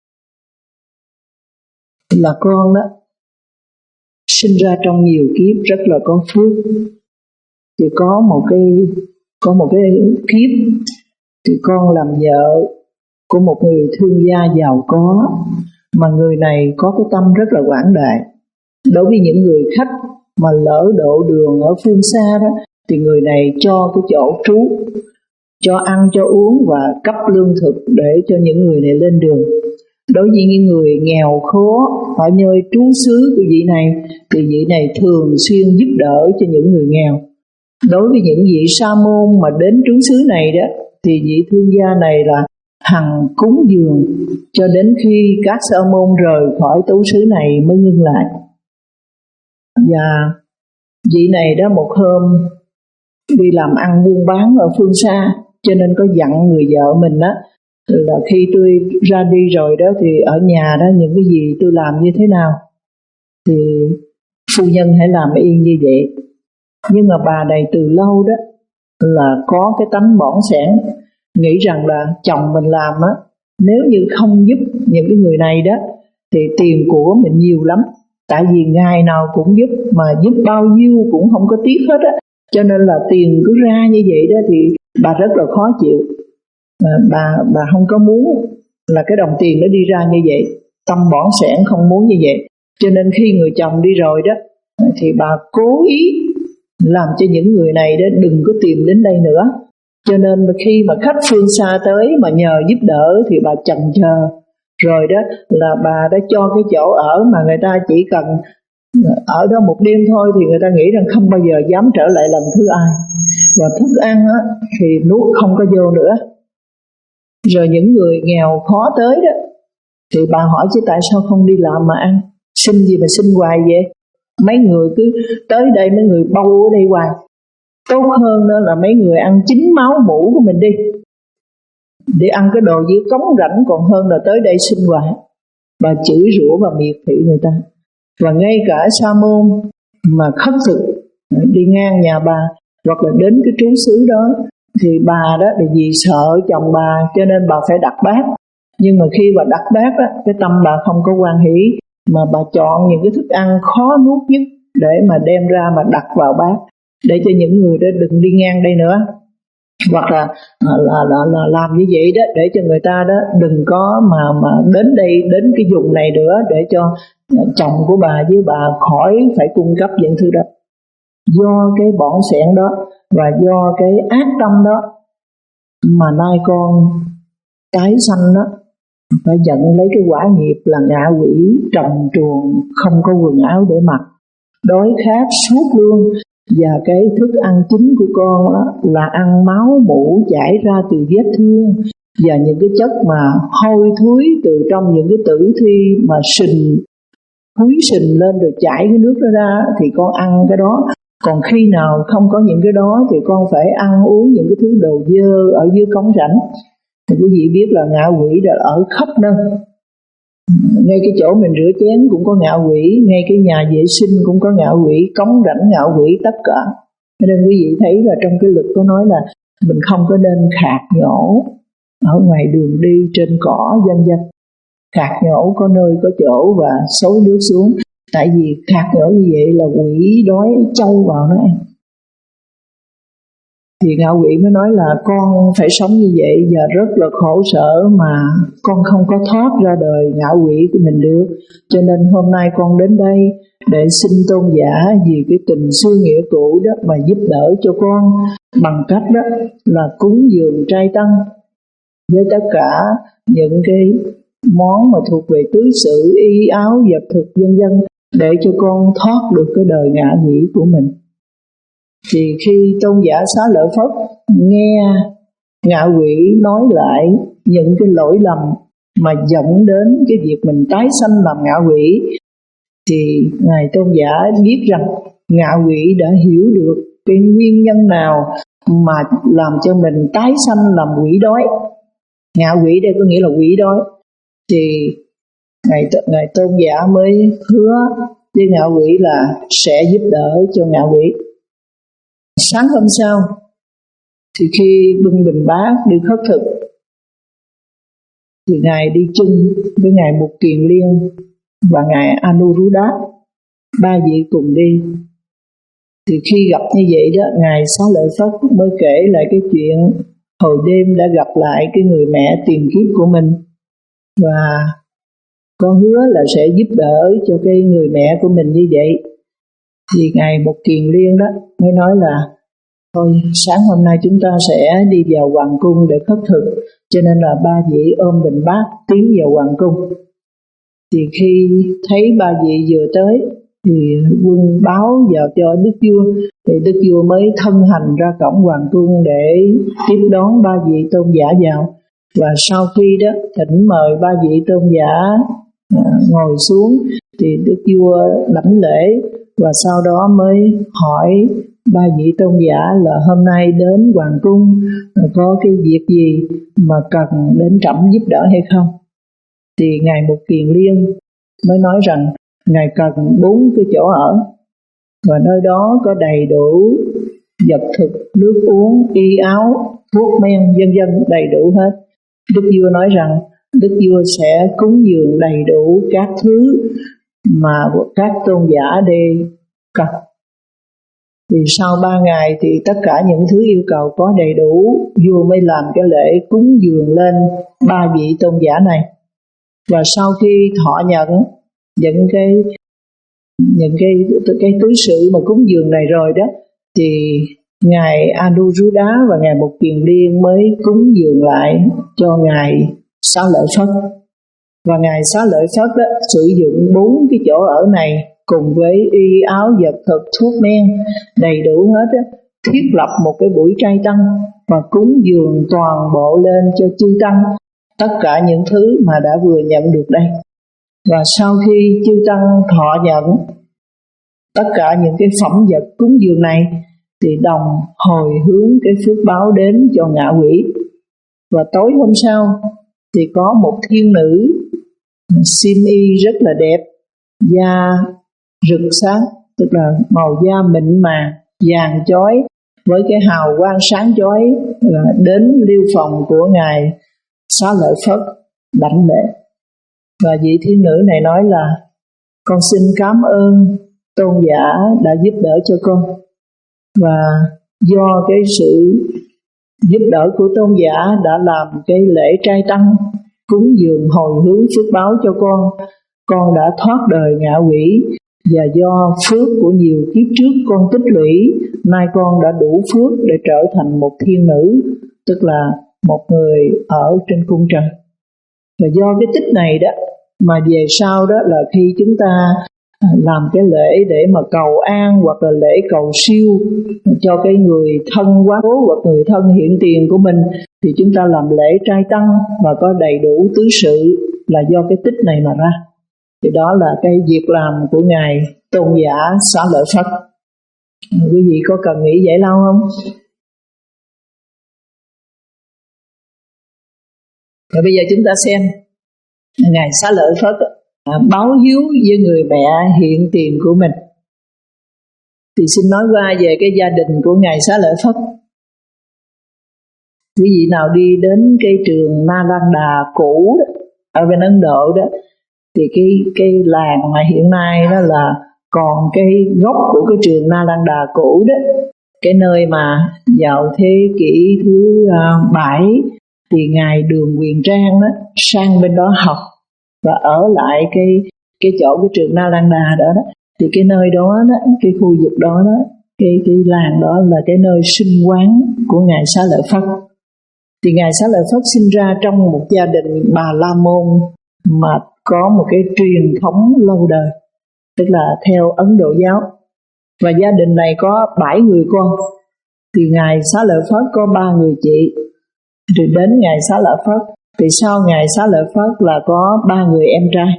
là con đó sinh ra trong nhiều kiếp rất là có phước. Thì có một cái có một cái kiếp thì con làm vợ của một người thương gia giàu có, mà người này có cái tâm rất là quảng đại. Đối với những người khách mà lỡ độ đường ở phương xa đó thì người này cho cái chỗ trú, cho ăn cho uống và cấp lương thực để cho những người này lên đường. Đối với những người nghèo khó ở nơi trú xứ của vị này thì vị này thường xuyên giúp đỡ cho những người nghèo. Đối với những vị sa môn mà đến trú xứ này đó thì vị thương gia này là hằng cúng dường cho đến khi các sa môn rời khỏi trú xứ này mới ngưng lại. Và vị này đó một hôm đi làm ăn buôn bán ở phương xa, cho nên có dặn người vợ mình đó là khi tôi ra đi rồi đó thì ở nhà đó những cái gì tôi làm như thế nào thì phu nhân hãy làm y như vậy. Nhưng mà bà này từ lâu đó là có cái tánh bỏng sẻn, nghĩ rằng là chồng mình làm á, nếu như không giúp những cái người này đó thì tiền của mình nhiều lắm, tại vì ngày nào cũng giúp mà giúp bao nhiêu cũng không có tiếc hết á, cho nên là tiền cứ ra như vậy đó thì bà rất là khó chịu. Mà bà bà không có muốn là cái đồng tiền nó đi ra như vậy, tâm bỏng sẻn không muốn như vậy, cho nên khi người chồng đi rồi đó thì bà cố ý làm cho những người này đó đừng có tìm đến đây nữa. Cho nên khi mà khách phương xa tới mà nhờ giúp đỡ thì bà chần chờ, rồi đó là bà đã cho cái chỗ ở mà người ta chỉ cần ở đó một đêm thôi thì người ta nghĩ rằng không bao giờ dám trở lại lần thứ hai. Và thức ăn á, thì nuốt không có vô nữa. Rồi những người nghèo khó tới đó thì bà hỏi chứ tại sao không đi làm mà ăn, xin gì mà xin hoài vậy? Mấy người cứ tới đây, mấy người bâu ở đây hoài. Tốt hơn đó là mấy người ăn chính máu mũ của mình đi, để ăn cái đồ dưới cống rãnh còn hơn là tới đây xin hoài. Bà chửi rủa và miệt thị người ta. Và ngay cả sa môn mà khất thực đi ngang nhà bà hoặc là đến cái trú xứ đó thì bà đó là vì sợ chồng bà cho nên bà phải đặt bát. Nhưng mà khi bà đặt bát đó, cái tâm bà không có hoan hỷ mà bà chọn những cái thức ăn khó nuốt nhất để mà đem ra mà đặt vào bát để cho những người đó đừng đi ngang đây nữa. Hoặc là, là, là, là làm như vậy đó để cho người ta đó đừng có mà, mà đến đây, đến cái vùng này nữa, để cho chồng của bà với bà khỏi phải cung cấp những thứ đó. do cái bỏng sẻn đó và do cái ác tâm đó mà nay con tái sanh đó phải nhận lấy cái quả nghiệp là ngạ quỷ trần truồng, không có quần áo để mặc, đói khát suốt luôn. Và cái thức ăn chính của con đó là ăn máu mủ chảy ra từ vết thương và những cái chất mà hôi thối từ trong những cái tử thi mà sình thúi sình lên rồi chảy cái nước đó ra thì con ăn cái đó. Còn khi nào không có những cái đó thì con phải ăn uống những cái thứ đồ dơ ở dưới cống rãnh. Thì quý vị biết là ngạ quỷ đã ở khắp nơi. Ngay cái chỗ mình rửa chén cũng có ngạ quỷ, ngay cái nhà vệ sinh cũng có ngạ quỷ, cống rãnh ngạ quỷ, tất cả. Cho nên quý vị thấy là trong cái luật có nói là mình không có nên khạc nhổ ở ngoài đường đi, trên cỏ, vân vân. Khạc nhổ có nơi có chỗ và xối nước xuống. Tại vì khạc nhổ như vậy là quỷ đói trâu vào nó ăn. Thì ngạ quỷ mới nói là con phải sống như vậy và rất là khổ sở mà con không có thoát ra đời ngạ quỷ của mình được. Cho nên hôm nay con đến đây để xin tôn giả vì cái tình xưa nghĩa cũ đó mà giúp đỡ cho con bằng cách đó là cúng dường trai tăng với tất cả những cái món mà thuộc về tứ sự, y áo, vật thực vân vân để cho con thoát được cái đời ngạ quỷ của mình. Thì khi tôn giả Xá Lợi Phất nghe ngạ quỷ nói lại những cái lỗi lầm mà dẫn đến cái việc mình tái sanh làm ngạ quỷ, thì ngài tôn giả biết rằng ngạ quỷ đã hiểu được cái nguyên nhân nào mà làm cho mình tái sanh làm quỷ đói. Ngạ quỷ đây có nghĩa là quỷ đói. Thì ngài, ngài tôn giả mới hứa với ngạ quỷ là sẽ giúp đỡ cho ngạ quỷ. Sáng hôm sau thì khi bưng bình bát đi khất thực thì ngài đi chung với ngài Mục Kiền Liên và ngài Anuruddha, ba vị cùng đi. Thì khi gặp như vậy đó, ngài Xá Lợi Phất mới kể lại cái chuyện hồi đêm đã gặp lại cái người mẹ tiền kiếp của mình và có hứa là sẽ giúp đỡ cho cái người mẹ của mình như vậy. Thì ngài Mục Kiền Liên đó mới nói là thôi sáng hôm nay chúng ta sẽ đi vào hoàng cung để khất thực, cho nên là ba vị ôm bình bát tiến vào hoàng cung. Thì khi thấy ba vị vừa tới thì quân báo vào cho đức vua, thì đức vua mới thân hành ra cổng hoàng cung để tiếp đón ba vị tôn giả vào. Và sau khi đó thỉnh mời ba vị tôn giả à, ngồi xuống thì đức vua lãnh lễ và sau đó mới hỏi ba vị tôn giả là hôm nay đến hoàng cung có cái việc gì mà cần đến trẫm giúp đỡ hay không. Thì ngài Mục Kiền Liên mới nói rằng ngài cần bốn cái chỗ ở và nơi đó có đầy đủ vật thực, nước uống, y áo, thuốc men vân vân, đầy đủ hết. Đức vua nói rằng đức vua sẽ cúng dường đầy đủ các thứ mà các tôn giả đề cần. Thì sau ba ngày thì tất cả những thứ yêu cầu có đầy đủ, vua mới làm cái lễ cúng dường lên ba vị tôn giả này. Và sau khi thọ nhận những cái những cái cái tứ sự mà cúng dường này rồi đó, thì ngài Anuruddha và ngài Mục Kiền Liên mới cúng dường lại cho ngài Xá Lợi Phất. Và ngài Xá Lợi Phất đó sử dụng bốn cái chỗ ở này cùng với y áo vật thực, thuốc men đầy đủ hết đó, thiết lập một cái buổi trai tăng và cúng dường toàn bộ lên cho chư tăng tất cả những thứ mà đã vừa nhận được đây. Và sau khi chư tăng thọ nhận tất cả những cái phẩm vật cúng dường này thì đồng hồi hướng cái phước báo đến cho ngạ quỷ. Và tối hôm sau thì có một thiên nữ xiêm y rất là đẹp, da rực sáng, tức là màu da mịn màng, vàng chói với cái hào quang sáng chói là đến liêu phòng của ngài Xá Lợi Phất đảnh lễ. Và vị thiên nữ này nói là con xin cảm ơn tôn giả đã giúp đỡ cho con, và do cái sự giúp đỡ của tôn giả đã làm cái lễ trai tăng cúng dường hồi hướng phước báo cho con, con đã thoát đời ngạ quỷ và do phước của nhiều kiếp trước con tích lũy, nay con đã đủ phước để trở thành một thiên nữ, tức là một người ở trên cung trần. Và do cái tích này đó mà về sau đó là khi chúng ta làm cái lễ để mà cầu an hoặc là lễ cầu siêu cho cái người thân quá cố hoặc người thân hiện tiền của mình, thì chúng ta làm lễ trai tăng và có đầy đủ tứ sự là do cái tích này mà ra. Thì đó là cái việc làm của Ngài Tôn giả Xá Lợi Phất. Quý vị có cần nghĩ giải lao không? Rồi bây giờ chúng ta xem Ngài Xá Lợi Phất báo hiếu với người mẹ hiện tiền của mình. Thì xin nói qua về cái gia đình của Ngài Xá Lợi Phất. Quý vị nào đi đến cái trường Nalanda cũ đó, ở bên Ấn Độ đó, thì cái cái làng mà hiện nay đó là còn cái gốc của cái trường Nalanda cũ đó, cái nơi mà vào thế kỷ thứ uh, bảy thì Ngài Đường Quyền Trang đó sang bên đó học và ở lại cái cái chỗ cái trường Nalanda đó đó. Thì cái nơi đó đó, cái khu vực đó đó, cái cái làng đó là cái nơi sinh quán của Ngài Xá Lợi Phất. Thì Ngài Xá Lợi Phất sinh ra trong một gia đình Bà La Môn mà có một cái truyền thống lâu đời, tức là theo Ấn Độ giáo. Và gia đình này có bảy người con. Thì Ngài Xá Lợi Phất có ba người chị, rồi đến Ngài Xá Lợi Phất. Thì sau Ngài Xá Lợi Phất là có ba người em trai.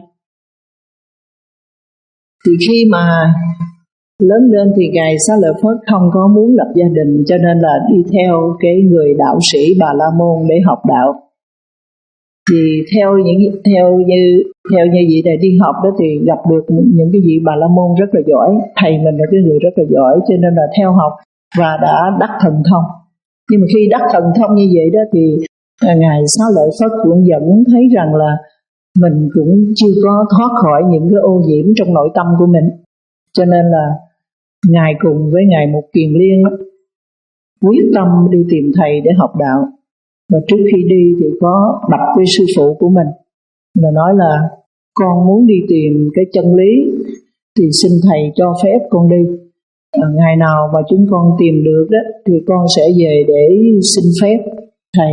Thì khi mà lớn lên thì Ngài Xá Lợi Phất không có muốn lập gia đình, cho nên là đi theo cái người đạo sĩ Bà La Môn để học đạo. Thì theo những theo như theo như vị này đi học đó thì gặp được những cái vị Bà La Môn rất là giỏi, thầy mình là cái người rất là giỏi, cho nên là theo học và đã đắc thần thông. Nhưng mà khi đắc thần thông như vậy đó thì Ngài Xá Lợi Phất cũng vẫn thấy rằng là mình cũng chưa có thoát khỏi những cái ô nhiễm trong nội tâm của mình, cho nên là Ngài cùng với Ngài Mục Kiền Liên đó, quyết tâm đi tìm thầy để học đạo. Và trước khi đi thì có bạch với sư phụ của mình là nói là con muốn đi tìm cái chân lý thì xin thầy cho phép con đi. À, ngày nào mà chúng con tìm được đó thì con sẽ về để xin phép thầy,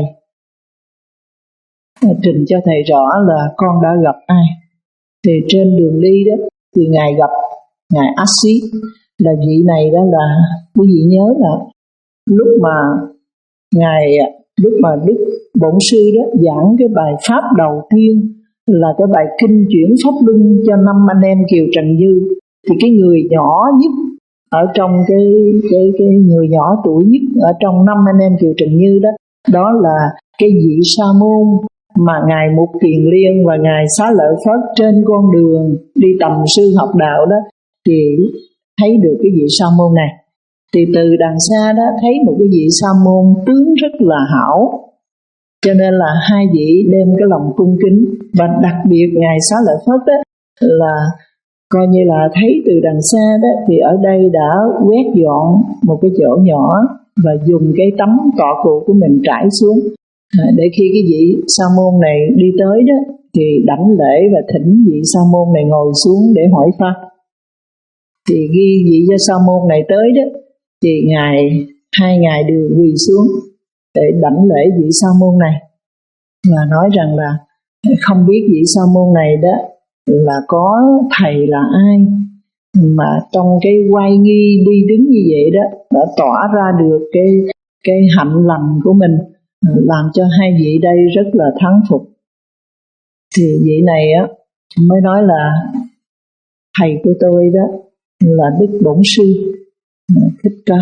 à, trình cho thầy rõ là con đã gặp ai. Thì trên đường đi đó thì Ngài gặp Ngài Assi, là vị này đó là quý vị nhớ là lúc mà Ngài lúc mà Đức Bổn Sư đó giảng cái bài pháp đầu tiên là cái bài kinh chuyển pháp luân cho năm anh em Kiều Trần Như, thì cái người nhỏ nhất ở trong cái cái cái người nhỏ tuổi nhất ở trong năm anh em Kiều Trần Như đó, đó là cái vị sa môn mà Ngài Mục Kiền Liên và Ngài Xá Lợi Phất trên con đường đi tầm sư học đạo đó thì thấy được cái vị sa môn này. Thì từ đằng xa đó thấy một cái vị sa môn tướng rất là hảo, cho nên là hai vị đem cái lòng cung kính. Và đặc biệt Ngài Xá Lợi Phất đó là coi như là thấy từ đằng xa đó thì ở đây đã quét dọn một cái chỗ nhỏ và dùng cái tấm cọ cụ của mình trải xuống, để khi cái vị sa môn này đi tới đó thì đảnh lễ và thỉnh vị sa môn này ngồi xuống để hỏi pháp. Thì ghi vị cho sa môn này tới đó thì ngài hai ngài đều quỳ xuống để đảnh lễ vị sa môn này và nói rằng là không biết vị sa môn này đó là có thầy là ai mà trong cái oai nghi đi đứng như vậy đó đã tỏa ra được cái cái hạnh lành của mình, làm cho hai vị đây rất là thán phục. Thì vị này á mới nói là thầy của tôi đó là Đức Bổn Sư Thích Ca,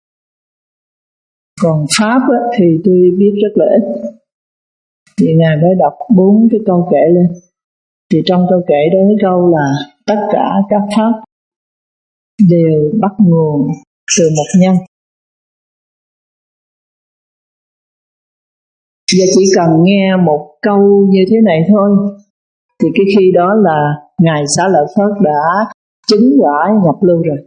còn pháp á, thì tôi biết rất là ít. Thì ngài mới đọc bốn cái câu kệ lên. Thì trong câu kệ đó cái câu là tất cả các pháp đều bắt nguồn từ một nhân. Giờ chỉ cần nghe một câu như thế này thôi thì cái khi đó là Ngài Xá Lợi Phất đã chứng quả nhập lưu rồi.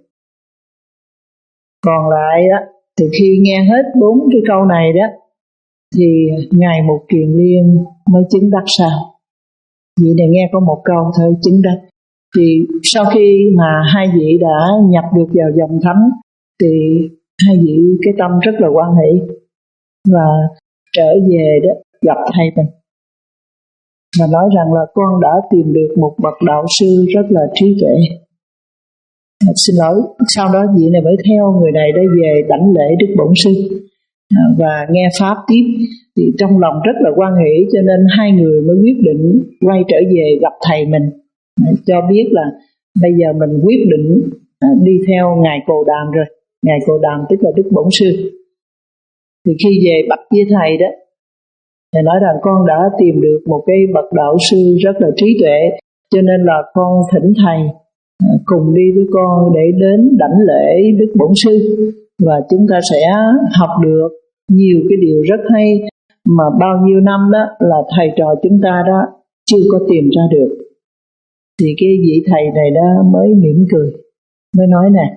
Còn lại đó thì khi nghe hết bốn cái câu này đó thì Ngài Mục Kiền Liên mới chứng đắc sao. Vậy này nghe có một câu thôi chứng đắc. Thì sau khi mà hai vị đã nhập được vào dòng thánh thì hai vị cái tâm rất là hoan hỷ và trở về đó gặp thầy mình và nói rằng là con đã tìm được một bậc đạo sư rất là trí tuệ. À, xin lỗi, sau đó vị này mới theo người này đã về đảnh lễ Đức Bổn Sư à, và nghe pháp tiếp. Thì trong lòng rất là hoan hỷ, cho nên hai người mới quyết định quay trở về gặp thầy mình à, cho biết là bây giờ mình quyết định à, đi theo ngài Cồ Đàm rồi. Ngài Cồ Đàm tức là Đức Bổn Sư. Thì khi về bạch với thầy đó, thầy nói rằng con đã tìm được một cái bậc đạo sư rất là trí tuệ, cho nên là con thỉnh thầy cùng đi với con để đến đảnh lễ Đức Bổn Sư, và chúng ta sẽ học được nhiều cái điều rất hay mà bao nhiêu năm đó là thầy trò chúng ta đó chưa có tìm ra được. Thì cái vị thầy này đó mới mỉm cười, mới nói nè,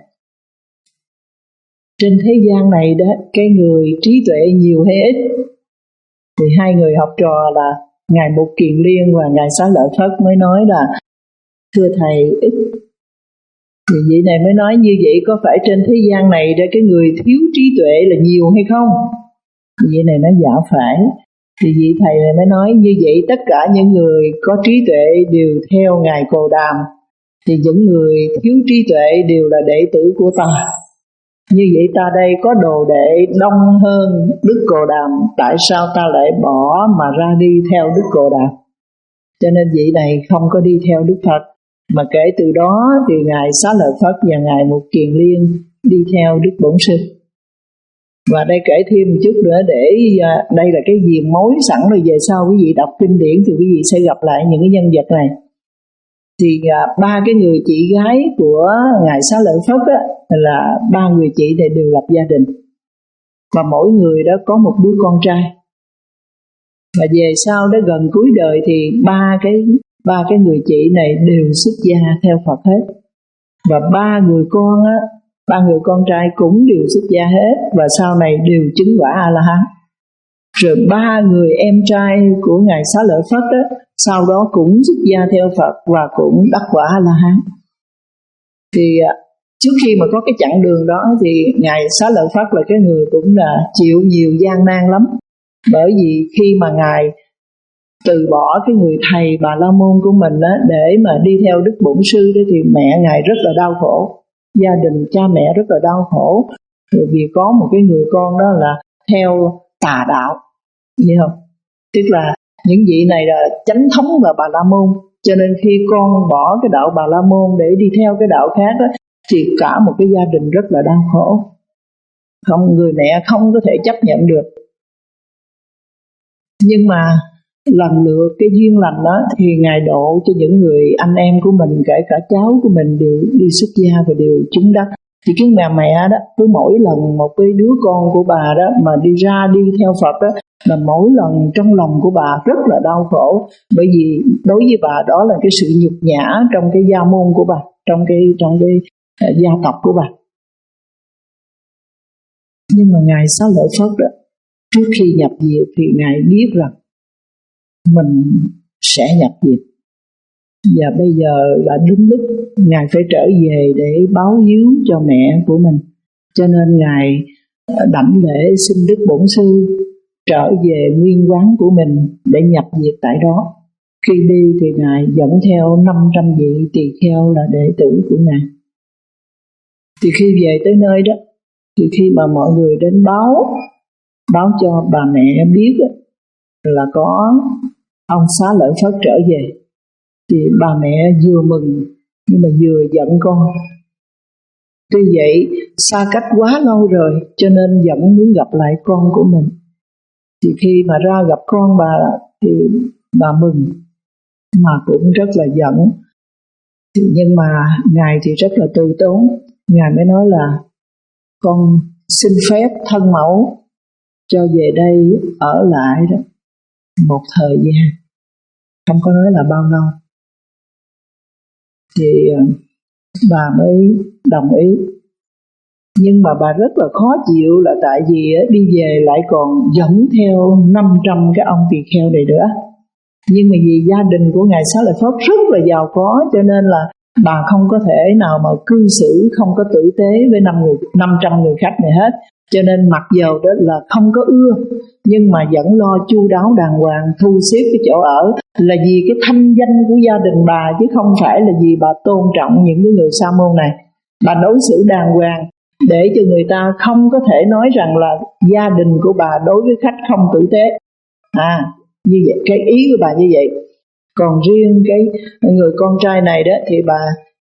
trên thế gian này đó, cái người trí tuệ nhiều hay ít? Thì hai người học trò là ngài Mục Kiền Liên và ngài Xá Lợi Phất mới nói là thưa thầy, ít. Thì vị này mới nói như vậy có phải trên thế gian này để cái người thiếu trí tuệ là nhiều hay không? Vị này nói dạ phải. Thì vị thầy này mới nói như vậy tất cả những người có trí tuệ đều theo ngài Cồ Đàm, thì những người thiếu trí tuệ đều là đệ tử của ta. Như vậy ta đây có đồ đệ đông hơn Đức Cồ Đàm, tại sao ta lại bỏ mà ra đi theo Đức Cồ Đàm? Cho nên vị này không có đi theo Đức Phật, mà kể từ đó thì ngài Xá Lợi Phất và ngài Mục Kiền Liên đi theo Đức Bổn Sư. Và đây kể thêm một chút nữa để đây là cái diền mối sẵn rồi về sau quý vị đọc kinh điển thì quý vị sẽ gặp lại những cái nhân vật này. Thì à, ba cái người chị gái của ngài Xá Lợi Phất á, là ba người chị này đều lập gia đình, và mỗi người đó có một đứa con trai. Và về sau đó gần cuối đời thì ba cái ba cái người chị này đều xuất gia theo Phật hết, và ba người con á, ba người con trai cũng đều xuất gia hết, và sau này đều chứng quả A La Hán. Rồi ba người em trai của ngài Xá Lợi Phất á, sau đó cũng xuất gia theo Phật và cũng đắc quả A La Hán. Thì trước khi mà có cái chặng đường đó thì ngài Xá Lợi Phất là cái người cũng là chịu nhiều gian nan lắm, bởi vì khi mà ngài từ bỏ cái người thầy Bà La Môn của mình á, để mà đi theo Đức Bổn Sư đó, thì mẹ ngài rất là đau khổ, gia đình cha mẹ rất là đau khổ, vì có một cái người con đó là theo tà đạo, hiểu không? Tức là những vị này là chánh thống và Bà La Môn, cho nên khi con bỏ cái đạo Bà La Môn để đi theo cái đạo khác đó, thì cả một cái gia đình rất là đau khổ, không, người mẹ không có thể chấp nhận được. Nhưng mà lần lượt cái duyên lành đó thì ngài độ cho những người anh em của mình, kể cả cháu của mình đều đi xuất gia và đều chứng đắc. Thì cái mẹ mẹ đó, cứ mỗi lần một cái đứa con của bà đó mà đi ra đi theo Phật đó, là mỗi lần trong lòng của bà rất là đau khổ, bởi vì đối với bà đó là cái sự nhục nhã trong cái gia môn của bà, trong cái trong cái uh, gia tộc của bà. Nhưng mà ngài Xá Lợi Phất đó, trước khi nhập diệt thì ngài biết rằng mình sẽ nhập diệt, và bây giờ là đến lúc ngài phải trở về để báo hiếu cho mẹ của mình. Cho nên ngài đảnh lễ xin Đức Bổn Sư trở về nguyên quán của mình để nhập diệt tại đó. Khi đi thì ngài dẫn theo năm trăm vị tỳ kheo là đệ tử của ngài. Thì khi về tới nơi đó, thì khi mà mọi người đến báo báo cho bà mẹ biết là có ông Xá Lợi Phất trở về, thì bà mẹ vừa mừng nhưng mà vừa giận con. Tuy vậy xa cách quá lâu rồi cho nên vẫn muốn gặp lại con của mình. Thì khi mà ra gặp con bà thì bà mừng mà cũng rất là giận. Thì nhưng mà ngài thì rất là từ tốn, ngài mới nói là con xin phép thân mẫu cho về đây ở lại đó một thời gian, không có nói là bao lâu. Thì bà mới đồng ý. Nhưng mà bà rất là khó chịu là tại vì đi về lại còn dẫn theo năm trăm cái ông tỳ kheo này nữa. Nhưng mà vì gia đình của ngài Xá Lợi Phất rất là giàu có, cho nên là Bà không có thể nào mà cư xử không có tử tế với năm người năm trăm người khách này hết. Cho nên mặc dầu đó là không có ưa, nhưng mà vẫn lo chu đáo đàng hoàng, thu xếp cái chỗ ở, là vì cái thanh danh của gia đình bà, chứ không phải là vì bà tôn trọng những cái người sa môn này. Bà đối xử đàng hoàng để cho người ta không có thể nói rằng là gia đình của bà đối với khách không tử tế. À, như vậy, cái ý của bà như vậy. Còn riêng cái người con trai này đó thì bà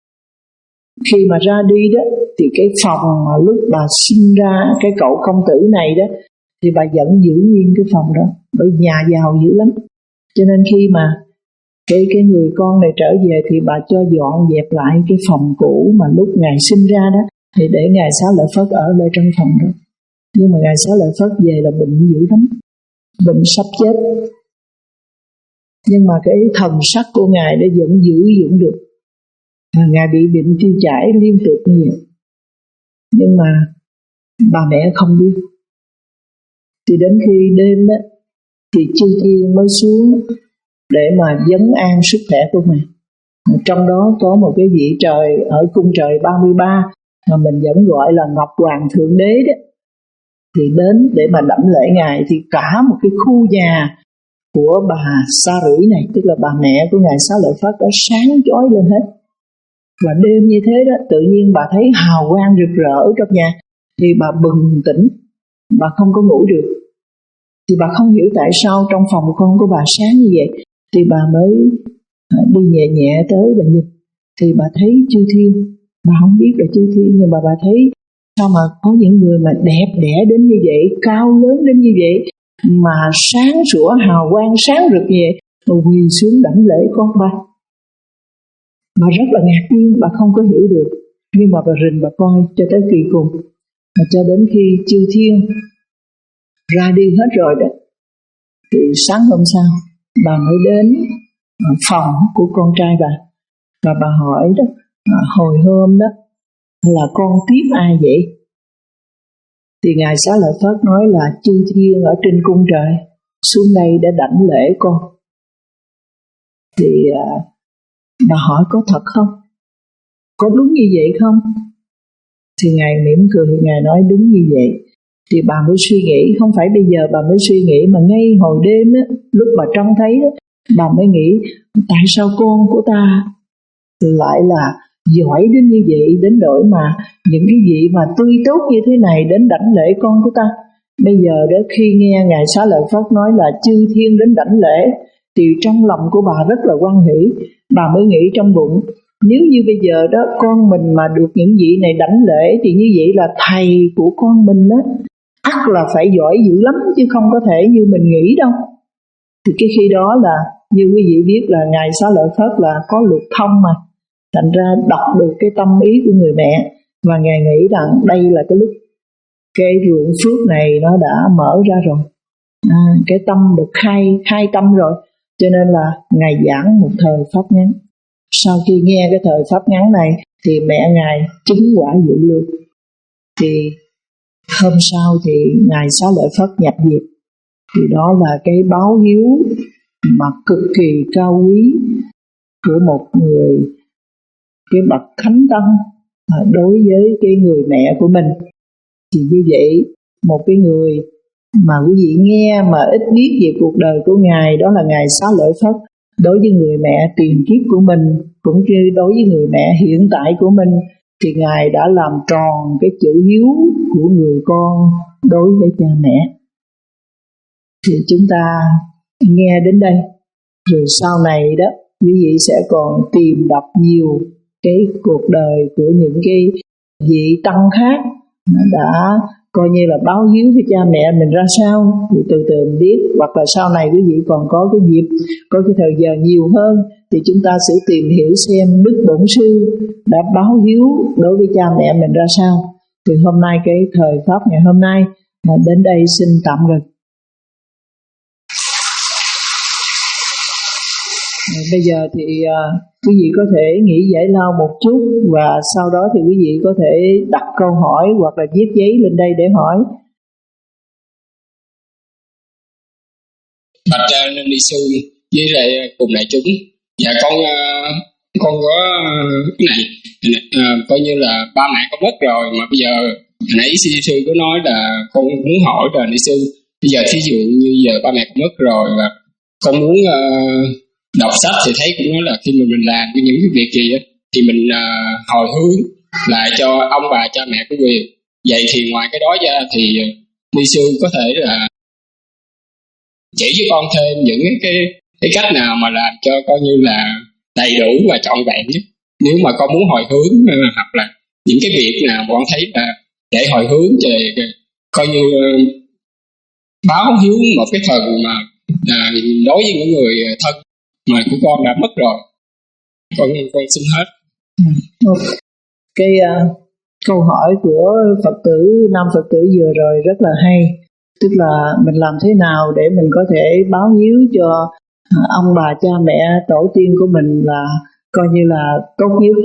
khi mà ra đi đó thì cái phòng mà lúc bà sinh ra cái cậu công tử này đó thì bà vẫn giữ nguyên cái phòng đó, bởi nhà giàu dữ lắm. Cho nên khi mà cái cái người con này trở về thì bà cho dọn dẹp lại cái phòng cũ mà lúc ngài sinh ra đó, thì để ngài Xá Lợi Phất ở lại trong phòng đó. Nhưng mà ngài Xá Lợi Phất về là bệnh dữ lắm, bệnh sắp chết. Nhưng mà cái thần sắc của ngài đã vẫn giữ vững được. Và ngài bị bệnh tiêu chảy liên tục như vậy. Nhưng mà bà mẹ không biết. Thì đến khi đêm đó thì chư thiên mới xuống để mà vấn an sức khỏe của mình. Trong đó có một cái vị trời ở cung trời ba mươi ba mà mình vẫn gọi là Ngọc Hoàng Thượng Đế đó, thì đến để mà đảnh lễ ngài. Thì cả một cái khu nhà của bà Sa Rỉ này, tức là bà mẹ của ngài Xá Lợi Phất, đã sáng chói lên hết. Và đêm như thế đó, tự nhiên bà thấy hào quang rực rỡ trong nhà, thì bà bừng tỉnh, bà không có ngủ được. Thì bà không hiểu tại sao trong phòng con của bà sáng như vậy. Thì bà mới đi nhẹ nhẹ tới bà nhìn, thì bà thấy chư thiên. Bà không biết là chư thiên, nhưng mà bà thấy sao mà có những người mà đẹp đẽ đến như vậy, cao lớn đến như vậy, mà sáng sủa hào quang sáng rực như vậy, bà quỳ xuống đảnh lễ con bà. Bà rất là ngạc nhiên, bà không có hiểu được. Nhưng mà bà rình bà coi cho tới kỳ cùng. Và cho đến khi chư thiên ra đi hết rồi đó, thì sáng hôm sau bà mới đến phòng của con trai bà. Và bà hỏi đó, hồi hôm đó là con tiếp ai vậy? Thì ngài Xá Lợi Phất nói là chư thiên ở trên cung trời xuống đây để đảnh lễ con. Thì à, bà hỏi có thật không? Có đúng như vậy không? Thì ngài mỉm cười, ngài nói đúng như vậy. Thì bà mới suy nghĩ, không phải bây giờ bà mới suy nghĩ, mà ngay hồi đêm á, lúc bà trông thấy đó, bà mới nghĩ tại sao con của ta lại là giỏi đến như vậy, đến nỗi mà những cái vị mà tươi tốt như thế này đến đảnh lễ con của ta. Bây giờ đó khi nghe ngài Xá Lợi Phất nói là chư thiên đến đảnh lễ, thì trong lòng của bà rất là hoan hỷ. Bà mới nghĩ trong bụng, nếu như bây giờ đó con mình mà được những vị này đảnh lễ, thì như vậy là thầy của con mình đó ắt là phải giỏi dữ lắm, chứ không có thể như mình nghĩ đâu. Thì cái khi đó là như quý vị biết là ngài Xá Lợi Phất là có lục thông mà, thành ra đọc được cái tâm ý của người mẹ. Và ngài nghĩ rằng đây là cái lúc cái ruộng phước này nó đã mở ra rồi, à, cái tâm được khai khai tâm rồi. Cho nên là ngài giảng một thời pháp ngắn. Sau khi nghe cái thời pháp ngắn này thì mẹ ngài chứng quả dự lưu. Thì hôm sau thì ngài Xá Lợi Phất nhập diệt. Thì đó là cái báo hiếu mà cực kỳ cao quý của một người, cái bậc thánh tăng đối với cái người mẹ của mình. Thì như vậy, một cái người mà quý vị nghe mà ít biết về cuộc đời của ngài, đó là ngài Xá Lợi Phất, đối với người mẹ tiền kiếp của mình, cũng như đối với người mẹ hiện tại của mình, thì ngài đã làm tròn cái chữ hiếu của người con đối với cha mẹ. Thì chúng ta nghe đến đây, rồi sau này đó quý vị sẽ còn tìm đọc nhiều cái cuộc đời của những cái vị tăng khác đã coi như là báo hiếu với cha mẹ mình ra sao, thì từ từ mình biết. Hoặc là sau này quý vị còn có cái dịp, có cái thời giờ nhiều hơn, thì chúng ta sẽ tìm hiểu xem Đức Bổn Sư đã báo hiếu đối với cha mẹ mình ra sao. Thì hôm nay cái thời pháp ngày hôm nay mà đến đây xin tạm ngừng. Bây giờ thì uh, quý vị có thể nghỉ giải lao một chút, và sau đó thì quý vị có thể đặt câu hỏi hoặc là viết giấy lên đây để hỏi. Bạch Ni Sư với lại cùng đại chúng, dạ con uh, con có cái này à, coi như là ba mẹ con mất rồi, mà bây giờ nãy sư sư có nói là con muốn hỏi là ni sư, bây giờ thí dụ như giờ ba mẹ con mất rồi và con muốn uh, đọc sách thì thấy cũng nói là khi mà mình làm những cái việc gì á thì mình uh, hồi hướng lại cho ông bà cha mẹ của quyền. Vậy thì ngoài cái đó ra thì ni sư có thể là chỉ cho con thêm những cái cái cách nào mà làm cho coi như là đầy đủ và trọn vẹn nhất, nếu mà con muốn hồi hướng, hoặc là những cái việc nào mà con thấy là để hồi hướng về coi như báo hiếu một cái phần mà à, đối với những người thân mà của con đã mất rồi. Con con xin hết. Cái uh, câu hỏi của Phật tử nam Phật tử vừa rồi rất là hay, tức là mình làm thế nào để mình có thể báo hiếu cho ông bà cha mẹ tổ tiên của mình là coi như là tốt nhất.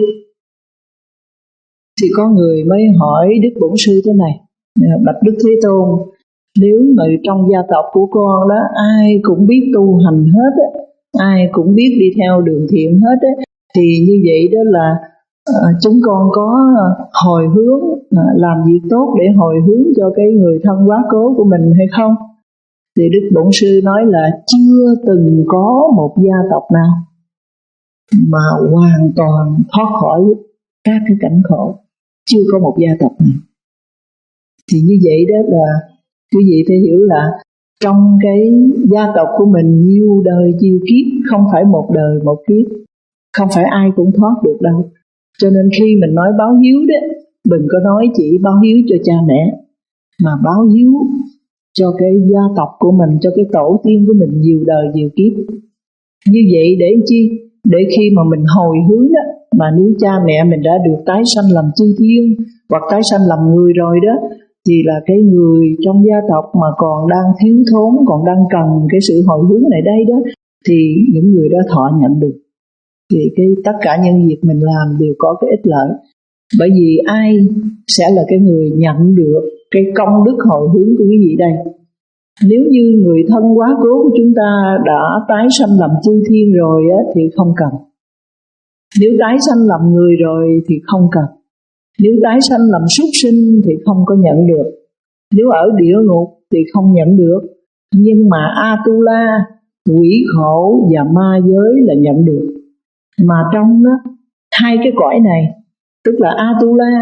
Thì có người mới hỏi Đức Bổn Sư thế này: bạch Đức Thế Tôn, nếu mà trong gia tộc của con đó ai cũng biết tu hành hết á, ai cũng biết đi theo đường thiện hết á, thì như vậy đó là à, chúng con có hồi hướng à, làm việc tốt để hồi hướng cho cái người thân quá cố của mình hay không? Thì Đức Bổn Sư nói là chưa từng có một gia tộc nào mà hoàn toàn thoát khỏi các cái cảnh khổ, chưa có một gia tộc nào. Thì như vậy đó là quý vị phải hiểu là trong cái gia tộc của mình nhiều đời nhiều kiếp, không phải một đời một kiếp, không phải ai cũng thoát được đâu. Cho nên khi mình nói báo hiếu đó, đừng có nói chỉ báo hiếu cho cha mẹ, mà báo hiếu cho cái gia tộc của mình, cho cái tổ tiên của mình nhiều đời nhiều kiếp. Như vậy để chi? Để khi mà mình hồi hướng đó, mà nếu cha mẹ mình đã được tái sanh làm chư thiên hoặc tái sanh làm người rồi đó, thì là cái người trong gia tộc mà còn đang thiếu thốn, còn đang cần cái sự hồi hướng này đây đó, thì những người đó thọ nhận được. Thì cái tất cả những việc mình làm đều có cái ích lợi. Bởi vì ai sẽ là cái người nhận được cái công đức hồi hướng của quý vị đây? Nếu như người thân quá cố của chúng ta đã tái sanh làm chư thiên rồi á, thì không cần. Nếu tái sanh làm người rồi thì không cần. Nếu tái sanh làm súc sinh thì không có nhận được. Nếu ở địa ngục thì không nhận được. Nhưng mà Atula, quỷ khổ và ma giới là nhận được. Mà trong đó, hai cái cõi này, tức là Atula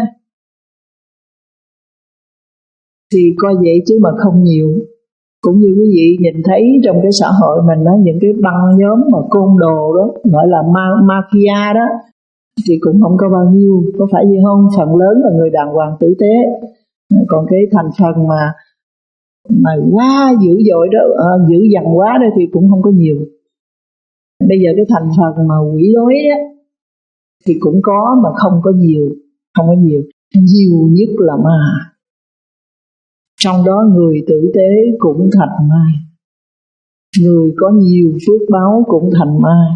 thì coi vậy chứ mà không nhiều. Cũng như quý vị nhìn thấy trong cái xã hội mình đó, những cái băng nhóm mà côn đồ đó, gọi là ma mafia đó, thì cũng không có bao nhiêu, có phải gì không? Phần lớn là người đàng hoàng tử tế. Còn cái thành phần mà mà quá dữ dội đó, à, dữ dằn quá đó thì cũng không có nhiều. Bây giờ cái thành phần mà quỷ đói á thì cũng có mà không có nhiều, không có nhiều. Nhiều nhất là ma. Trong đó người tử tế cũng thành ma, người có nhiều phước báo cũng thành ma.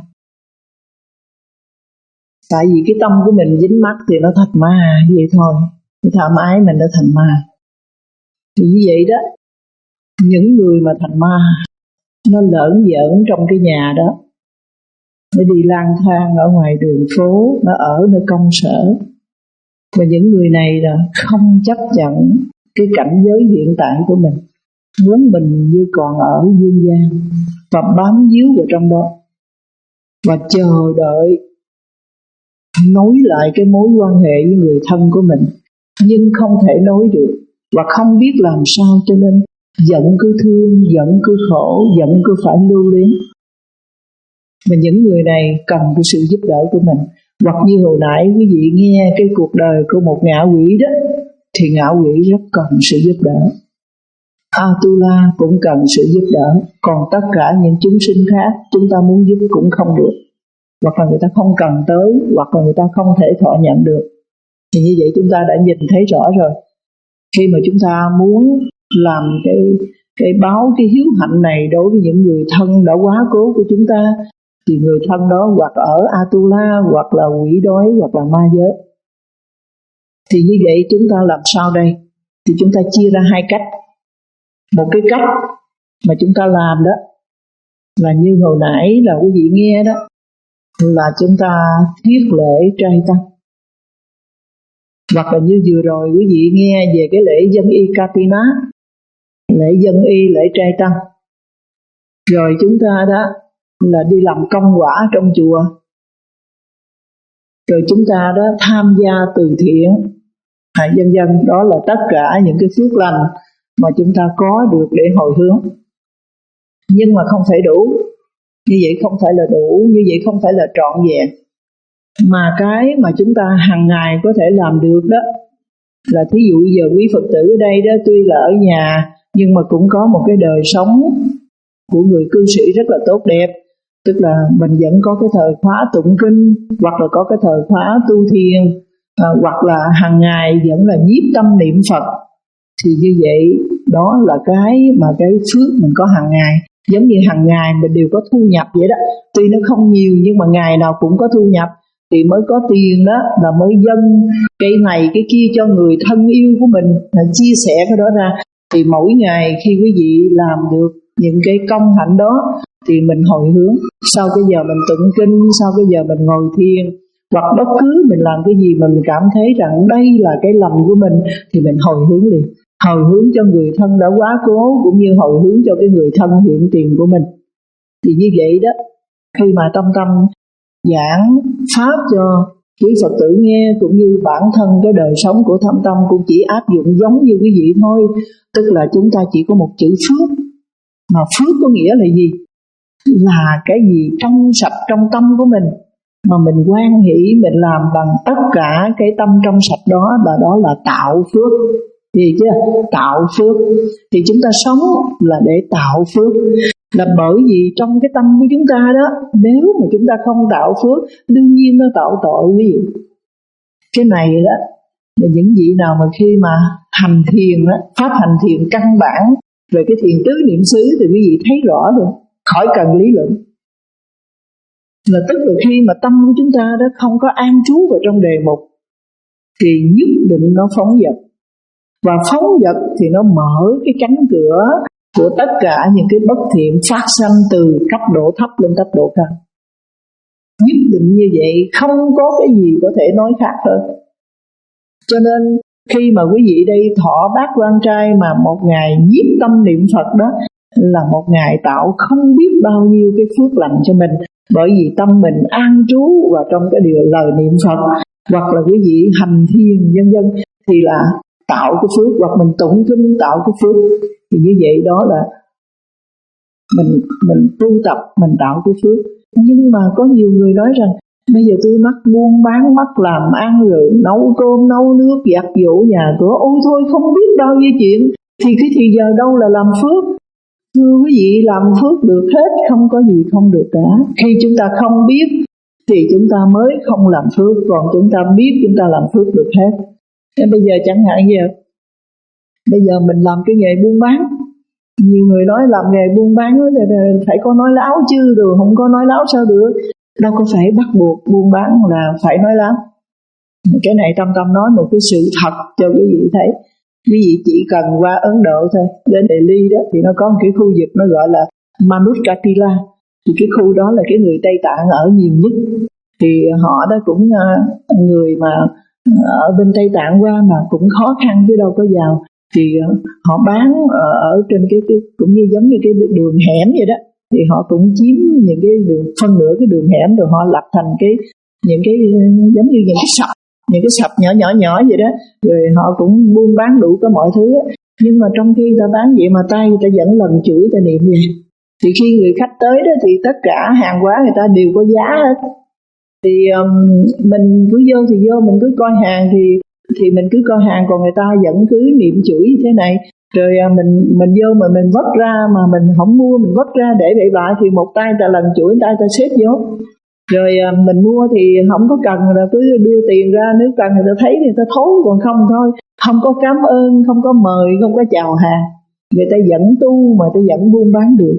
Tại vì cái tâm của mình dính mắc thì nó thành ma, vậy thôi. Cái tham ái mình nó thành ma. Thì như vậy đó, những người mà thành ma, nó lởn giỡn trong cái nhà đó, nó đi lang thang ở ngoài đường phố, nó ở nơi công sở. Và những người này là không chấp nhận cái cảnh giới hiện tại của mình, muốn mình như còn ở dương gian, và bám víu vào trong đó và chờ đợi nối lại cái mối quan hệ với người thân của mình, nhưng không thể nối được và không biết làm sao, cho nên giận cứ thương, giận cứ khổ, giận cứ phải lưu luyến. Mà những người này cần cái sự giúp đỡ của mình. Hoặc như hồi nãy quý vị nghe cái cuộc đời của một ngạ quỷ đó, thì ngạ quỷ rất cần sự giúp đỡ. Atula cũng cần sự giúp đỡ. Còn tất cả những chúng sinh khác chúng ta muốn giúp cũng không được, hoặc là người ta không cần tới, hoặc là người ta không thể thọ nhận được. Thì như vậy chúng ta đã nhìn thấy rõ rồi. Khi mà chúng ta muốn làm cái, cái báo cái hiếu hạnh này đối với những người thân đã quá cố của chúng ta, thì người thân đó hoặc ở Atula, hoặc là quỷ đói, hoặc là ma giới. Thì như vậy chúng ta làm sao đây? Thì chúng ta chia ra hai cách. Một cái cách mà chúng ta làm đó là như hồi nãy là quý vị nghe đó, là chúng ta thiết lễ trai tăng. Hoặc là như vừa rồi quý vị nghe về cái lễ dân y Katina, lễ dân y, lễ trai tăng. Rồi chúng ta đó là đi làm công quả trong chùa. Rồi chúng ta đó tham gia từ thiện, à, dân dân. Đó là tất cả những cái phước lành mà chúng ta có được để hồi hướng. Nhưng mà không thể đủ. Như vậy không phải là đủ, như vậy không phải là trọn vẹn. Mà cái mà chúng ta hàng ngày có thể làm được đó là thí dụ giờ quý Phật tử ở đây đó, tuy là ở nhà nhưng mà cũng có một cái đời sống của người cư sĩ rất là tốt đẹp. Tức là mình vẫn có cái thời khóa tụng kinh, hoặc là có cái thời khóa tu thiền, à, hoặc là hàng ngày vẫn là nhiếp tâm niệm Phật. Thì như vậy đó là cái mà cái phước mình có hàng ngày. Giống như hàng ngày mình đều có thu nhập vậy đó. Tuy nó không nhiều nhưng mà ngày nào cũng có thu nhập, thì mới có tiền đó, là mới dâng cái này cái kia cho người thân yêu của mình, là chia sẻ cái đó ra. Thì mỗi ngày khi quý vị làm được những cái công hạnh đó thì mình hồi hướng. Sau cái giờ mình tụng kinh, sau cái giờ mình ngồi thiền, hoặc bất cứ mình làm cái gì mà mình cảm thấy rằng đây là cái lành của mình thì mình hồi hướng liền. Hồi hướng cho người thân đã quá cố, cũng như hồi hướng cho cái người thân hiện tiền của mình. Thì như vậy đó, khi mà Tâm Tâm giảng pháp cho quý Phật tử nghe, cũng như bản thân cái đời sống của Tâm Tâm cũng chỉ áp dụng giống như quý vị thôi. Tức là chúng ta chỉ có một chữ phước. Mà phước có nghĩa là gì? Là cái gì trong sạch trong tâm của mình mà mình hoan hỷ, mình làm bằng tất cả cái tâm trong sạch đó, là đó là tạo phước. Gì chứ? Tạo phước. Thì chúng ta sống là để tạo phước. Là bởi vì trong cái tâm của chúng ta đó, nếu mà chúng ta không tạo phước, đương nhiên nó tạo tội quý vị. Cái này đó là những vị nào mà khi mà hành thiền đó, pháp hành thiền căn bản về cái thiền tứ niệm xứ thì quý vị thấy rõ rồi, khỏi cần lý luận. Là tức là khi mà tâm của chúng ta đó không có an trú vào trong đề mục thì nhất định nó phóng dật. Và phóng dật thì nó mở cái cánh cửa của tất cả những cái bất thiện phát sanh từ cấp độ thấp lên cấp độ cao. Nhất định như vậy, không có cái gì có thể nói khác hơn. Cho nên khi mà quý vị đây thọ bát quan trai mà một ngày nhiếp tâm niệm Phật đó, là một ngày tạo không biết bao nhiêu cái phước lành cho mình. Bởi vì tâm mình an trú vào trong cái điều lời niệm Phật, hoặc là quý vị hành thiền nhân dân thì là tạo cái phước, hoặc mình tụng kinh tạo cái phước. Thì như vậy đó là mình mình tu tập, mình tạo cái phước. Nhưng mà có nhiều người nói rằng bây giờ tôi mắc buôn bán, mắc làm ăn, rồi nấu cơm, nấu nước, giặt giũ nhà cửa, ôi thôi không biết bao nhiêu chuyện, thì cái thì giờ đâu là làm phước. Thưa quý vị, làm phước được hết, không có gì không được cả. Khi chúng ta không biết thì chúng ta mới không làm phước, còn chúng ta biết chúng ta làm phước được hết. Nên bây giờ chẳng hạn như bây giờ mình làm cái nghề buôn bán, nhiều người nói làm nghề buôn bán thì phải có nói láo chứ, rồi không có nói láo sao được. Đâu có phải bắt buộc buôn bán là phải nói láo. Cái này Tâm Tâm nói một cái sự thật cho quý vị thấy. Quý vị chỉ cần qua Ấn Độ thôi, đến Delhi đó thì nó có một cái khu vực nó gọi là Manuskatila. Thì cái khu đó là cái người Tây Tạng ở nhiều nhất. Thì họ đó cũng người mà ở bên Tây Tạng qua mà cũng khó khăn chứ đâu có giàu. Thì họ bán ở trên cái, cái cũng như giống như cái đường hẻm vậy đó. Thì họ cũng chiếm những cái đường, phân nửa cái đường hẻm, rồi họ lập thành cái những cái giống như những cái sập, những cái sập nhỏ nhỏ nhỏ vậy đó. Rồi họ cũng buôn bán đủ cả mọi thứ á. Nhưng mà trong khi ta bán vậy mà tay người ta vẫn lần chuỗi ta niệm vậy. Thì khi người khách tới đó thì tất cả hàng hóa người ta đều có giá hết. Thì um, mình cứ vô thì vô, mình cứ coi hàng thì thì mình cứ coi hàng, còn người ta vẫn cứ niệm chuỗi như thế này. Rồi à, mình mình vô mà mình vất ra mà mình không mua, mình vất ra để bậy bạ thì một tay ta lần chuỗi, tay ta xếp vô. Rồi à, mình mua thì không có cần là cứ đưa tiền ra, nếu cần người ta thấy thì người ta thối, còn không thôi. Không có cảm ơn, không có mời, không có chào hàng. Người ta vẫn tu mà người ta vẫn buôn bán được.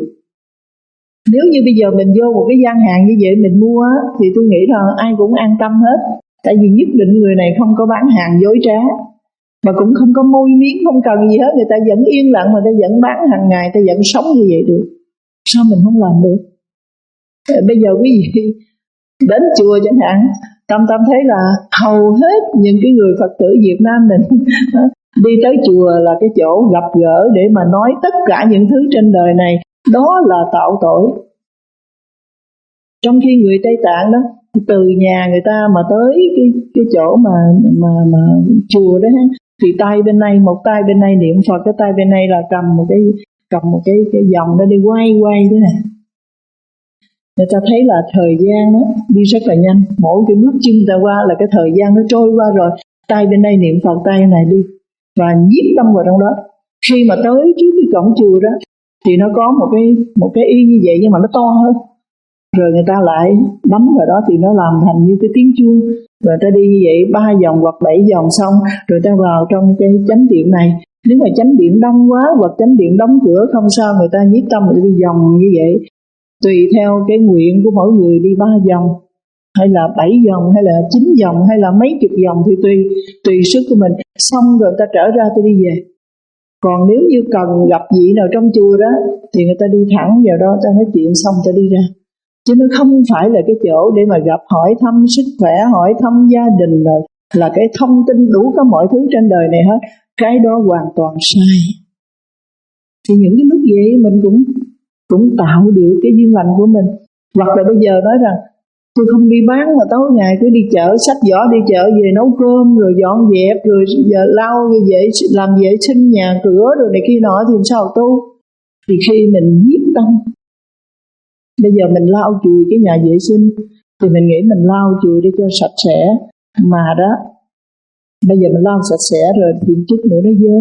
Nếu như bây giờ mình vô một cái gian hàng như vậy mình mua thì tôi nghĩ là ai cũng an tâm hết. Tại vì nhất định người này không có bán hàng dối trá, mà cũng không có môi miếng, không cần gì hết. Người ta vẫn yên lặng mà người ta vẫn bán hàng ngày, người ta vẫn sống như vậy được. Sao mình không làm được? Bây giờ quý vị Đến chùa chẳng hạn, Tâm Tâm thấy là hầu hết những cái người Phật tử Việt Nam mình đi tới chùa là cái chỗ gặp gỡ để mà nói tất cả những thứ trên đời này. Đó là tạo tội. Trong khi người Tây Tạng đó, từ nhà người ta mà tới cái cái chỗ mà mà mà chùa đó ha, thì tay bên này, một tay bên này niệm Phật, cái tay bên này là cầm một cái cầm một cái cái vòng đó đi quay quay thế này. Người ta thấy là thời gian đó đi rất là nhanh, mỗi cái bước chân ta qua là cái thời gian nó trôi qua rồi. Tay bên đây niệm Phật, tay bên này đi và nhiếp tâm vào trong đó. Khi mà tới trước cái cổng chùa đó thì nó có một cái một cái y như vậy nhưng mà nó to hơn. Rồi người ta lại bấm vào đó thì nó làm thành như cái tiếng chuông. Rồi ta đi như vậy ba vòng hoặc bảy vòng xong, rồi ta vào trong cái chánh điện này. Nếu mà chánh điện đông quá hoặc chánh điện đóng cửa không sao, người ta nhiếp tâm người đi vòng như vậy. Tùy theo cái nguyện của mỗi người đi ba vòng, hay là bảy vòng, hay là chín vòng, hay là mấy chục vòng thì tùy tùy sức của mình. Xong rồi ta trở ra ta đi về. Còn nếu như cần gặp vị nào trong chùa đó thì người ta đi thẳng vào đó, ta nói chuyện xong ta đi ra. Chứ nó không phải là cái chỗ để mà gặp hỏi thăm sức khỏe, hỏi thăm gia đình, rồi là cái thông tin đủ cả mọi thứ trên đời này hết. Cái đó hoàn toàn sai. Thì những cái lúc vậy mình cũng cũng tạo được cái duyên lành của mình. Hoặc là bây giờ nói rằng tôi không đi bán mà tối ngày cứ đi chợ, xách giỏ đi chợ về nấu cơm, rồi dọn dẹp, rồi giờ lau vệ làm vệ sinh nhà cửa rồi này kia nọ thì làm sao tu. Thì khi mình nhiếp tâm, bây giờ mình lau chùi cái nhà vệ sinh thì mình nghĩ mình lau chùi để cho sạch sẽ, mà đó bây giờ mình lau sạch sẽ rồi thì chút nữa nó dơ.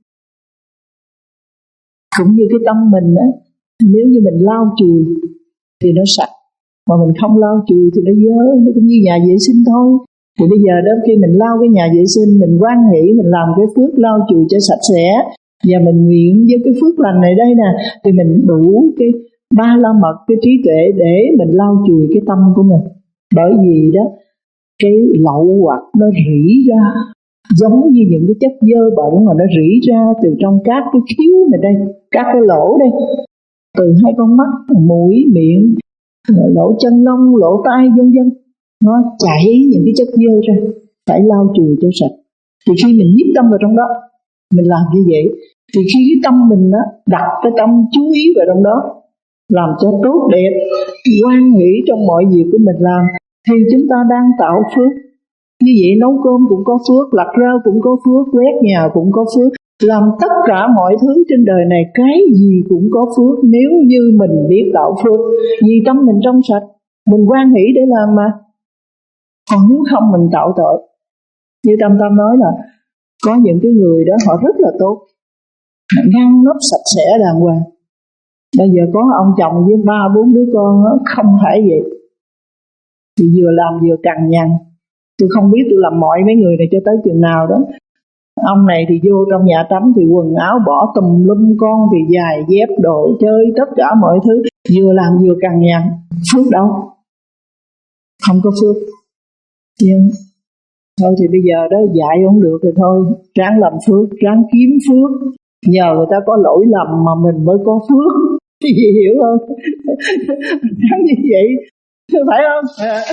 Cũng như cái tâm mình á, nếu như mình lau chùi thì nó sạch, mà mình không lau chùi thì nó dơ, nó cũng như nhà vệ sinh thôi. Thì bây giờ đó khi mình lau cái nhà vệ sinh, mình hoan hỷ, mình làm cái phước lau chùi cho sạch sẽ, và mình nguyện với cái phước lành này đây nè, thì mình đủ cái ba la mật, cái trí tuệ để mình lau chùi cái tâm của mình. Bởi vì đó cái lậu hoặc nó rỉ ra giống như những cái chất dơ bẩn mà nó rỉ ra từ trong các cái khiếu mình đây, các cái lỗ đây, từ hai con mắt, mũi, miệng, lỗ chân lông, lỗ tai vân vân, nó chảy những cái chất dơ ra, phải lau chùi cho sạch. Thì khi mình nhiếp tâm vào trong đó, mình làm như vậy, thì khi cái tâm mình đó, đặt cái tâm chú ý vào trong đó, làm cho tốt đẹp, hoan hỷ trong mọi việc của mình làm, thì chúng ta đang tạo phước. Như vậy nấu cơm cũng có phước, lặt rau cũng có phước, quét nhà cũng có phước, làm tất cả mọi thứ trên đời này cái gì cũng có phước nếu như mình biết tạo phước. Vì tâm mình trong sạch, mình hoan hỷ để làm mà. Còn nếu không mình tạo tội. Như Tâm Tâm nói là có những cái người đó họ rất là tốt, ngăn nắp sạch sẽ đàng hoàng. Bây giờ có ông chồng với ba bốn đứa con đó, không phải vậy. Thì vừa làm vừa cằn nhằn. Tôi không biết tôi làm mọi mấy người này cho tới chừng nào đó. Ông này thì vô trong nhà tắm thì quần áo bỏ tùm lum, con thì giày dép đồ chơi tất cả mọi thứ, vừa làm vừa cằn nhằn. Phước đâu? Không có phước. Nhưng thôi thì bây giờ đó dạy không được rồi thôi, ráng làm phước, ráng kiếm phước. Nhờ người ta có lỗi lầm mà mình mới có phước. Thì hiểu không? Ráng như vậy, phải không?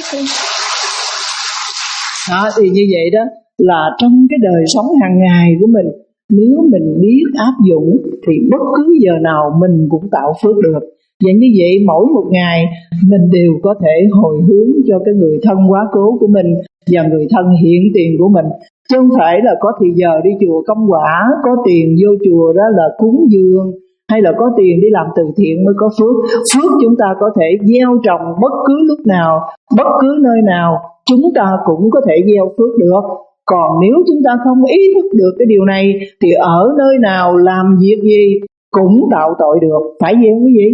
Đó, thì như vậy đó là trong cái đời sống hàng ngày của mình, nếu mình biết áp dụng thì bất cứ giờ nào mình cũng tạo phước được. Vậy như vậy mỗi một ngày mình đều có thể hồi hướng cho cái người thân quá cố của mình và người thân hiện tiền của mình. Chứ không phải là có thì giờ đi chùa công quả, có tiền vô chùa đó là cúng dường, hay là có tiền đi làm từ thiện mới có phước. Phước chúng ta có thể gieo trồng bất cứ lúc nào, bất cứ nơi nào, chúng ta cũng có thể gieo phước được. Còn nếu chúng ta không ý thức được cái điều này thì ở nơi nào làm việc gì cũng tạo tội được. Phải vậy không quý vị?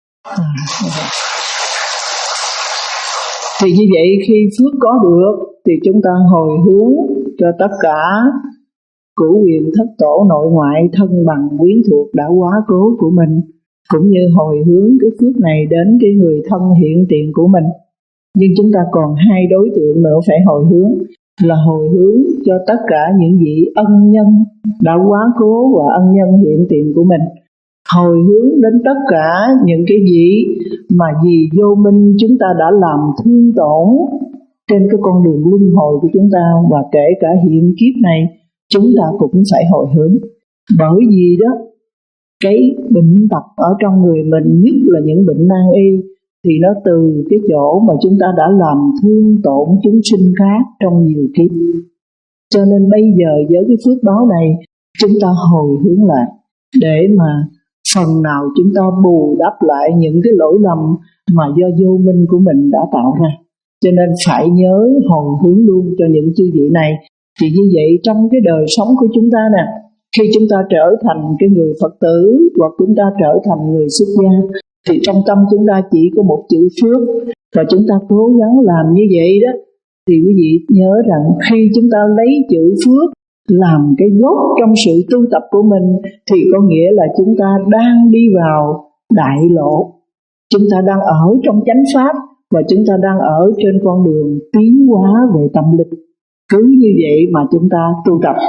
Thì như vậy khi phước có được thì chúng ta hồi hướng cho tất cả cửu quyền thất tổ nội ngoại, thân bằng quyến thuộc đã quá cố của mình, cũng như hồi hướng cái phước này đến cái người thân hiện tiền của mình. Nhưng chúng ta còn hai đối tượng nữa phải hồi hướng, là hồi hướng cho tất cả những vị ân nhân đã quá cố và ân nhân hiện tiền của mình. Hồi hướng đến tất cả những cái vị mà vì vô minh chúng ta đã làm thương tổn trên cái con đường luân hồi của chúng ta, và kể cả hiện kiếp này chúng ta cũng phải hồi hướng. Bởi vì đó, cái bệnh tật ở trong người mình, nhất là những bệnh nan y, thì nó từ cái chỗ mà chúng ta đã làm thương tổn chúng sinh khác trong nhiều kiếp. Cho nên bây giờ với cái phước báo này, chúng ta hồi hướng lại để mà phần nào chúng ta bù đắp lại những cái lỗi lầm mà do vô minh của mình đã tạo ra. Cho nên phải nhớ hồi hướng luôn cho những chư vị này. Thì như vậy trong cái đời sống của chúng ta nè, khi chúng ta trở thành cái người Phật tử hoặc chúng ta trở thành người xuất gia, thì trong tâm chúng ta chỉ có một chữ phước, và chúng ta cố gắng làm như vậy đó. Thì quý vị nhớ rằng khi chúng ta lấy chữ phước làm cái gốc trong sự tu tập của mình, thì có nghĩa là chúng ta đang đi vào đại lộ, chúng ta đang ở trong chánh pháp, và chúng ta đang ở trên con đường tiến hóa về tâm linh. Cứ như vậy mà chúng ta tu tập.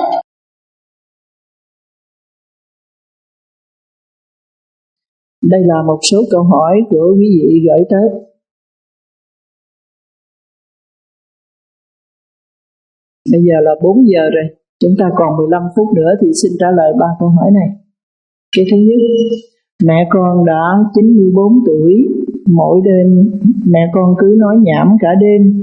Đây là một số câu hỏi của quý vị gửi tới. Bây giờ là bốn giờ rồi, chúng ta còn mười lăm phút nữa thì xin trả lời ba câu hỏi này. Cái thứ nhất, mẹ con đã chín mươi bốn tuổi, mỗi đêm mẹ con cứ nói nhảm cả đêm.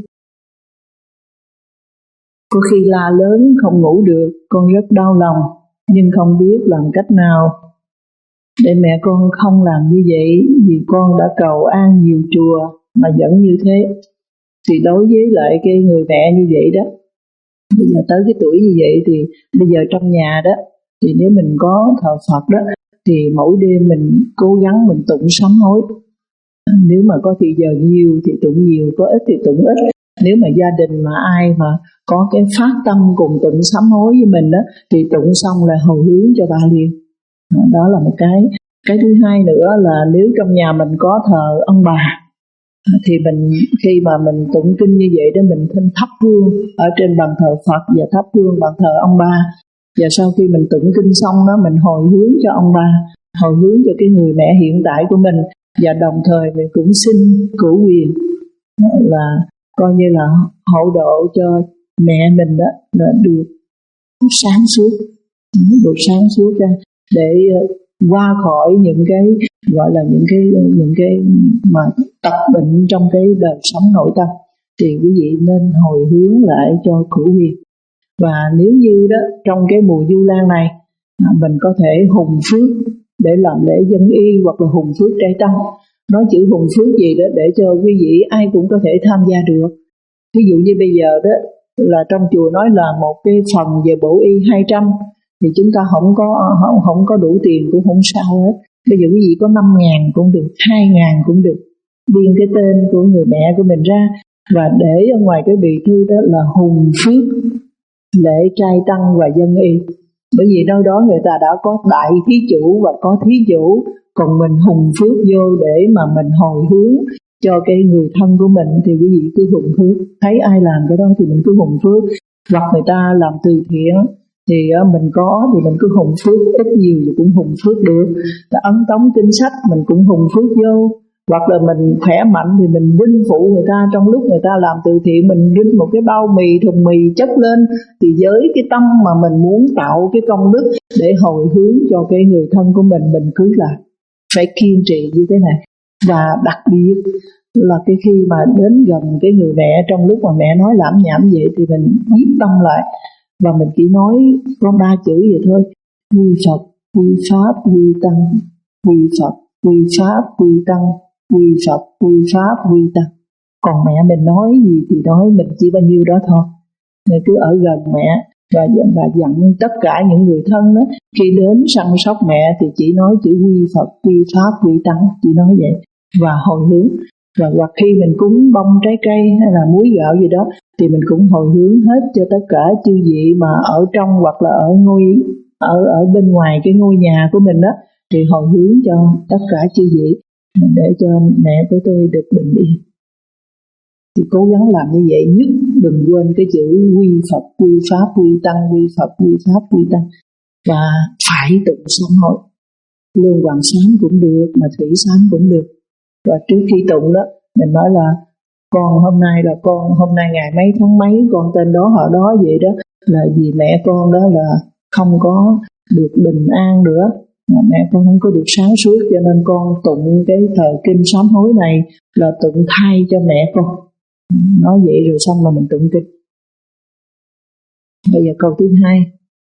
Có khi la lớn không ngủ được, con rất đau lòng, nhưng không biết làm cách nào để mẹ con không làm như vậy, vì con đã cầu an nhiều chùa mà vẫn như thế. Thì đối với lại cái người mẹ như vậy đó, bây giờ tới cái tuổi như vậy thì bây giờ trong nhà đó, thì nếu mình có thờ Phật đó, thì mỗi đêm mình cố gắng mình tụng sám hối. Nếu mà có thì giờ nhiều thì tụng nhiều, có ít thì tụng ít. Nếu mà gia đình mà ai mà có cái phát tâm cùng tụng sám hối với mình đó, thì tụng xong là hồi hướng cho ba liền. Đó là một cái. Cái thứ hai nữa là nếu trong nhà mình có thờ ông bà, thì mình khi mà mình tụng kinh như vậy đó, mình thinh thắp hương ở trên bàn thờ Phật và thắp hương bàn thờ ông bà. Và sau khi mình tụng kinh xong đó, mình hồi hướng cho ông bà, hồi hướng cho cái người mẹ hiện tại của mình, và đồng thời mình cũng xin cửu quyền là coi như là hậu độ cho mẹ mình đó, là được sáng suốt, được sáng suốt ra để qua khỏi những cái gọi là những cái những cái mà tập bệnh trong cái đời sống nội tâm. Thì quý vị nên hồi hướng lại cho cửu huyền. Và nếu như đó trong cái mùa Du Lan này mình có thể hùng phước để làm lễ dân y, hoặc là hùng phước trai tăng. Nói chữ hùng phước gì đó để cho quý vị ai cũng có thể tham gia được. Ví dụ như bây giờ đó là trong chùa nói là một cái phần về bổ y hai trăm, thì chúng ta không có không, không có đủ tiền cũng không sao hết. Bây giờ quý vị có năm ngàn cũng được, hai ngàn cũng được, biên cái tên của người mẹ của mình ra và để ở ngoài cái bì thư đó là hùng phước lễ trai tăng và dân y. Bởi vì nơi đó người ta đã có đại thí chủ và có thí chủ, còn mình hùng phước vô để mà mình hồi hướng cho cái người thân của mình, thì quý vị cứ hùng phước. Thấy ai làm cái đó thì mình cứ hùng phước. Hoặc người ta làm từ thiện thì mình có thì mình cứ hùng phước, ít nhiều thì cũng hùng phước được. Ta ấn tống kinh sách mình cũng hùng phước vô. Hoặc là mình khỏe mạnh thì mình vinh phụ người ta, trong lúc người ta làm từ thiện mình vinh một cái bao mì, thùng mì chất lên, thì với cái tâm mà mình muốn tạo cái công đức để hồi hướng cho cái người thân của mình, mình cứ là phải kiên trì như thế này. Và đặc biệt là cái khi mà đến gần cái người mẹ, trong lúc mà mẹ nói lãm nhảm vậy thì mình nhiếp tâm lại và mình chỉ nói có ba chữ vậy thôi: quy Phật, quy Pháp, quy Tăng. Quy Phật, quy Pháp, quy Tăng. Quy Phật, quy Pháp, quy Tăng. Còn mẹ mình nói gì thì nói, mình chỉ bao nhiêu đó thôi. Nên cứ ở gần mẹ và, và dặn tất cả những người thân đó, khi đến săn sóc mẹ thì chỉ nói chữ quy Phật, quy Pháp, quy Tăng, chỉ nói vậy và hồi hướng. Và hoặc khi mình cúng bông trái cây hay là muối gạo gì đó thì mình cũng hồi hướng hết cho tất cả chư vị mà ở trong hoặc là ở ngôi ở ở bên ngoài cái ngôi nhà của mình đó, thì hồi hướng cho tất cả chư vị để cho mẹ của tôi được bình yên. Thì cố gắng làm như vậy, nhất đừng quên cái chữ quy Phật, quy Pháp, quy Tăng, quy Phật, quy Pháp, quy Tăng. Và phải tụng sám hối. Lương Hoàng Sám cũng được, mà Thủy Sám cũng được. Và trước khi tụng đó mình nói là con hôm nay là con hôm nay ngày mấy tháng mấy, con tên đó họ đó vậy đó, là vì mẹ con đó là không có được bình an nữa, mà mẹ con không có được sáng suốt, cho nên con tụng cái thời kinh sám hối này là tụng thay cho mẹ con. Nói vậy rồi xong là mình tụng kinh. Bây giờ câu thứ hai.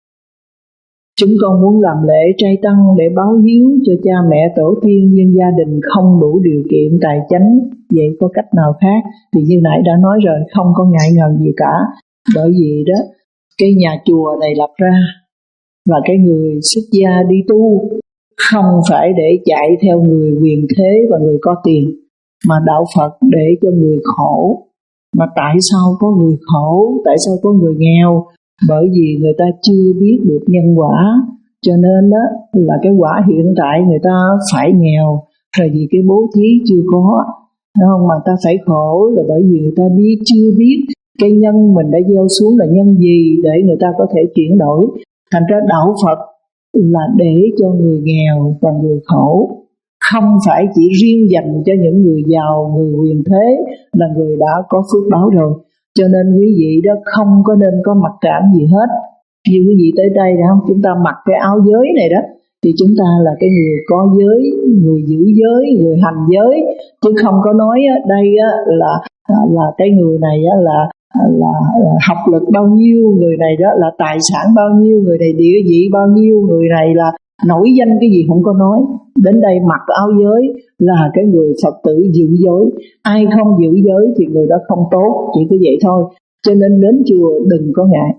Chúng con muốn làm lễ trai tăng để báo hiếu cho cha mẹ tổ tiên, nhưng gia đình không đủ điều kiện tài chánh, vậy có cách nào khác? Thì như nãy đã nói rồi, không có ngại ngần gì cả. Bởi vì đó, cái nhà chùa này lập ra và cái người xuất gia đi tu không phải để chạy theo người quyền thế và người có tiền, mà đạo Phật để cho người khổ. Mà tại sao có người khổ? Tại sao có người nghèo? Bởi vì người ta chưa biết được nhân quả, cho nên đó là cái quả hiện tại người ta phải nghèo, rồi vì cái bố thí chưa có, đúng không? Mà ta phải khổ là bởi vì người ta biết chưa biết cái nhân mình đã gieo xuống là nhân gì để người ta có thể chuyển đổi. Thành ra đạo Phật là để cho người nghèo và người khổ, không phải chỉ riêng dành cho những người giàu, người quyền thế là người đã có phước báo rồi. Cho nên quý vị đó không có nên có mặc cảm gì hết. Như quý vị tới đây đó, chúng ta mặc cái áo giới này đó, thì chúng ta là cái người có giới, người giữ giới, người hành giới, chứ không có nói đây là là cái người này là là, là học lực bao nhiêu, người này đó là tài sản bao nhiêu, người này địa vị bao nhiêu, người này là nổi danh cái gì không có nói. Đến đây mặc áo giới là cái người Phật tử giữ giới. Ai không giữ giới thì người đó không tốt, chỉ có vậy thôi. Cho nên đến chùa đừng có ngại.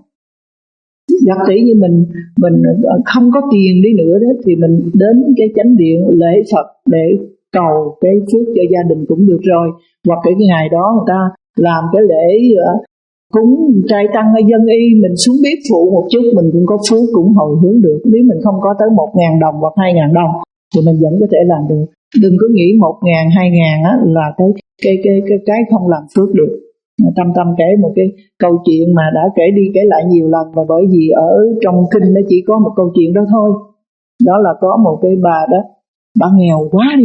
Giả tỷ như mình mình không có tiền đi nữa đó, thì mình đến cái chánh điện lễ Phật để cầu cái phước cho gia đình cũng được rồi. Hoặc cái ngày đó người ta làm cái lễ cúng trai tăng hay dân y, mình xuống bếp phụ một chút, mình cũng có phước, cũng hồi hướng được. Nếu mình không có tới một ngàn đồng hoặc hai ngàn đồng thì mình vẫn có thể làm được. Đừng có nghĩ một ngàn, hai ngàn á là cái cái cái cái cái không làm phước được. Tâm Tâm kể một cái câu chuyện mà đã kể đi kể lại nhiều lần, và bởi vì ở trong kinh nó chỉ có một câu chuyện đó thôi. Đó là có một cái bà đó, bà nghèo quá đi,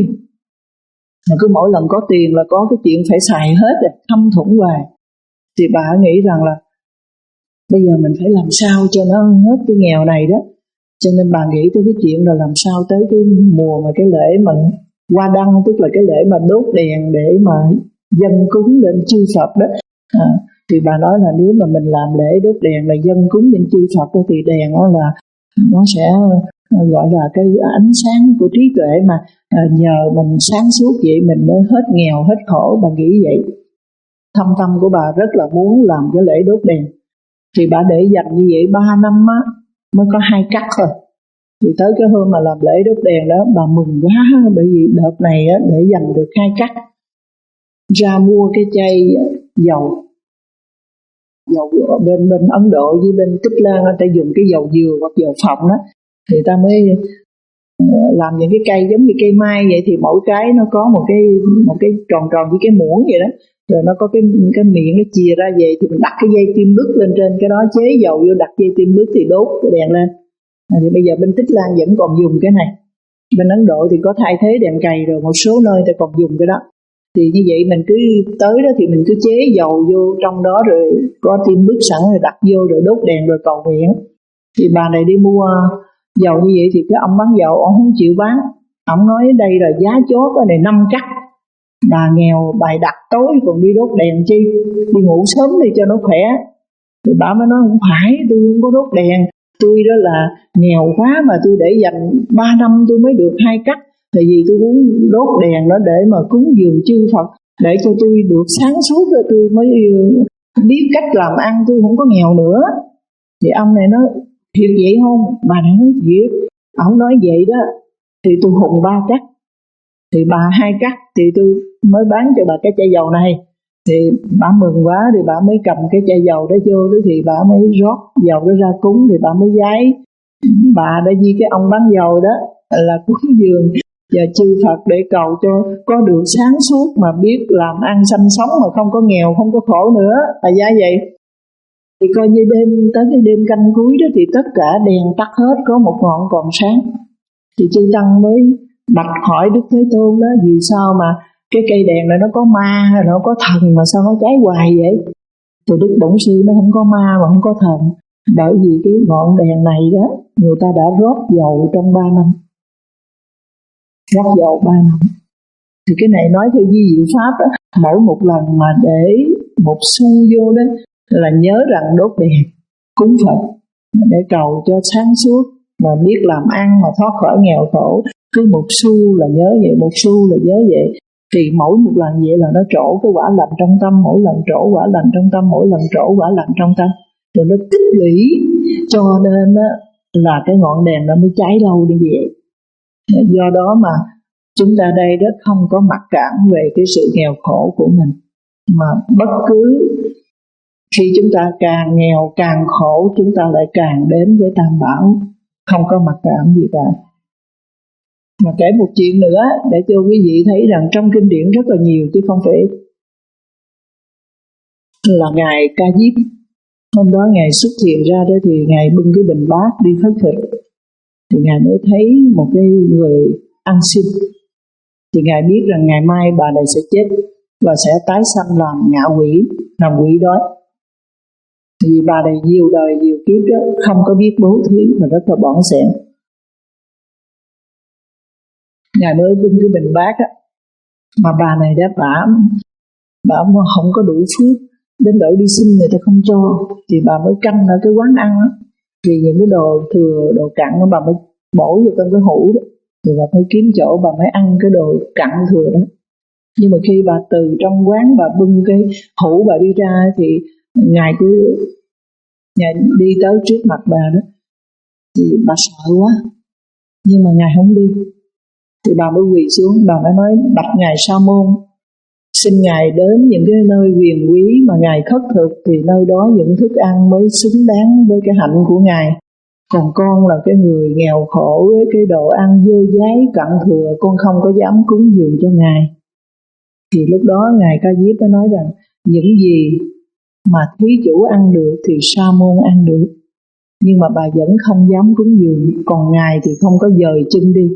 mà cứ mỗi lần có tiền là có cái chuyện phải xài hết rồi, thâm thủng hoài. Thì bà nghĩ rằng là bây giờ mình phải làm sao cho nó hết cái nghèo này đó. Cho nên bà nghĩ tới cái chuyện là làm sao tới cái mùa mà cái lễ mà Hoa Đăng, tức là cái lễ mà đốt đèn để mà dân cúng lên chư Phật đó. À, thì bà nói là nếu mà mình làm lễ đốt đèn là dân cúng lên chư Phật đó, thì đèn đó là nó sẽ gọi là cái ánh sáng của trí tuệ, mà à, nhờ mình sáng suốt vậy mình mới hết nghèo hết khổ. Bà nghĩ vậy. Thâm tâm của bà rất là muốn làm cái lễ đốt đèn, thì bà để dành như vậy ba năm á mới có hai cắt thôi. Thì tới cái hôm mà làm lễ đốt đèn đó, bà mừng quá, bởi vì đợt này á để dành được hai cắt, ra mua cái chai dầu dầu bên bên Ấn Độ với bên Tích Lan, người ta dùng cái dầu dừa hoặc dầu phộng đó, thì ta mới làm những cái cây giống như cây mai vậy. Thì mỗi cái nó có một cái một cái tròn tròn với cái muỗng vậy đó, rồi nó có cái cái miệng nó chìa ra vậy, thì mình đặt cái dây tim bứt lên trên cái đó, chế dầu vô, đặt dây tim bứt thì đốt cái đèn lên. À, thì bây giờ bên Tích Lan vẫn còn dùng cái này. Bên Ấn Độ thì có thay thế đèn cầy rồi, một số nơi ta còn dùng cái đó. Thì như vậy mình cứ tới đó thì mình cứ chế dầu vô trong đó, rồi có tim bứt sẵn rồi đặt vô, rồi đốt đèn rồi cầu nguyện. Thì bà này đi mua dầu như vậy thì cái ông bán dầu ông không chịu bán. Ông nói đây là giá chót, cái này năm cắt. Bà nghèo bài đặt tối còn đi đốt đèn chi, đi ngủ sớm đi cho nó khỏe. Thì bà mới nói không phải, tôi không có đốt đèn, tôi đó là nghèo quá mà tôi để dành ba năm tôi mới được hai cắt. Tại vì tôi muốn đốt đèn đó để mà cúng dường chư Phật, để cho tôi được sáng suốt rồi tôi mới biết cách làm ăn, tôi không có nghèo nữa. Thì ông này nói thiệt vậy không? Bà này nói thiệt. Ông nói vậy đó thì tôi hùng ba cắt, thì bà hai cắt thì tôi mới bán cho bà cái chai dầu này. Thì bà mừng quá thì bà mới cầm cái chai dầu đó vô đó, thì bà mới rót dầu đó ra cúng, thì bà mới giái bà đã vì cái ông bán dầu đó là cúng dường và chư Phật để cầu cho có được sáng suốt mà biết làm ăn sanh sống, mà không có nghèo không có khổ nữa. Là giá vậy. Thì coi như đêm tới cái đêm canh cuối đó thì tất cả đèn tắt hết, có một ngọn còn sáng. Thì chư Tăng mới bạch hỏi Đức Thế Tôn đó, vì sao mà cái cây đèn này nó có ma hay nó có thần mà sao nó cháy hoài vậy? Thì Đức Bổn Sư nó không có ma mà không có thần, bởi vì cái ngọn đèn này đó người ta đã rót dầu trong ba năm, rót dầu ba năm. Thì cái này nói theo di diệu pháp đó, mỗi một lần mà để một xu vô đó là nhớ rằng đốt đèn cúng Phật để cầu cho sáng suốt mà biết làm ăn mà thoát khỏi nghèo khổ. Cứ một xu là nhớ vậy, một xu là nhớ vậy. Thì mỗi một lần vậy là nó trổ cái quả lành trong tâm, mỗi lần trổ quả lành trong tâm, mỗi lần trổ quả lành trong tâm, rồi nó tích lũy, cho nên á, là cái ngọn đèn nó mới cháy lâu như vậy. Do đó mà chúng ta đây đó không có mặc cảm về cái sự nghèo khổ của mình, mà bất cứ khi chúng ta càng nghèo càng khổ, chúng ta lại càng đến với Tam Bảo, không có mặc cảm gì cả. Mà kể một chuyện nữa để cho quý vị thấy rằng trong kinh điển rất là nhiều chứ không phải ít. Là Ngài Ca Diếp, hôm đó Ngài xuất hiện ra đó thì Ngài bưng cái bình bát đi khất thực. Thì Ngài mới thấy một cái người ăn xin. Thì Ngài biết rằng ngày mai bà này sẽ chết và sẽ tái sanh làm ngạ quỷ, làm quỷ đói. Vì bà này nhiều đời nhiều kiếp đó không có biết bố thí mà rất là bỏng sẻn. Ngài mới bưng cái bình bát á, mà bà này đã bả bả không có đủ phước, đến đổi đi xin người ta không cho, thì bà mới canh ở cái quán ăn á, thì những cái đồ thừa đồ cặn đó bà mới bổ vô trong cái hũ đó, rồi bà mới kiếm chỗ bà mới ăn cái đồ cặn thừa đó. Nhưng mà khi bà từ trong quán bà bưng cái hũ bà đi ra thì Ngài cứ Ngài đi tới trước mặt bà đó, thì bà sợ quá, nhưng mà Ngài không đi. Thì bà mới quỳ xuống, bà mới nói bạch Ngài Sa Môn, xin Ngài đến những cái nơi quyền quý mà Ngài khất thực, thì nơi đó những thức ăn mới xứng đáng với cái hạnh của Ngài. Còn con là cái người nghèo khổ với cái đồ ăn dơ dáy cặn thừa, con không có dám cúng dường cho Ngài. Thì lúc đó Ngài Ca Diếp mới nói rằng những gì mà thí chủ ăn được thì Sa Môn ăn được, nhưng mà bà vẫn không dám cúng dường, còn Ngài thì không có dời chân đi.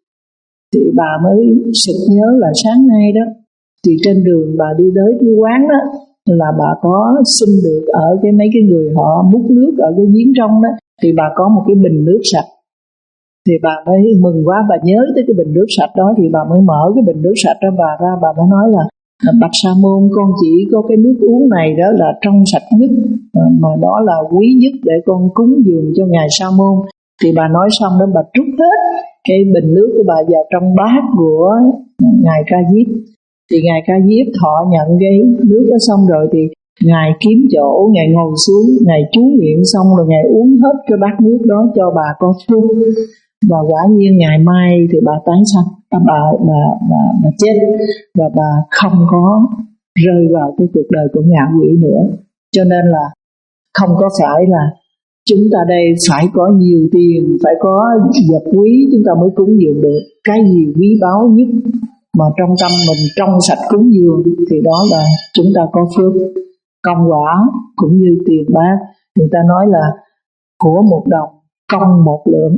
Thì bà mới sực nhớ là sáng nay đó, thì trên đường bà đi tới cái quán đó, là bà có xin được ở cái mấy cái người họ múc nước ở cái giếng trong đó, thì bà có một cái bình nước sạch. Thì bà mới mừng quá, bà nhớ tới cái bình nước sạch đó, thì bà mới mở cái bình nước sạch đó bà ra, bà mới nói là bạch Sa Môn, con chỉ có cái nước uống này đó là trong sạch nhất, mà đó là quý nhất để con cúng dường cho Ngài Sa Môn. Thì bà nói xong đó bà trút hết cái bình nước của bà vào trong bát của Ngài Ca Diếp. Thì Ngài Ca Diếp thọ nhận cái nước đó xong rồi thì Ngài kiếm chỗ, Ngài ngồi xuống, Ngài chú nguyện xong rồi Ngài uống hết cái bát nước đó cho bà có phước. Và quả nhiên ngày mai thì bà tái sanh, bà, bà, bà, bà, bà chết, và bà không có rơi vào cái cuộc đời của ngạ quỷ nữa. Cho nên là không có phải là chúng ta đây phải có nhiều tiền, phải có vật quý chúng ta mới cúng dường được. Cái gì quý báu nhất mà trong tâm mình trong sạch cúng dường thì đó là chúng ta có phước. Công quả cũng như tiền bạc, người ta nói là của một đồng công một lượng,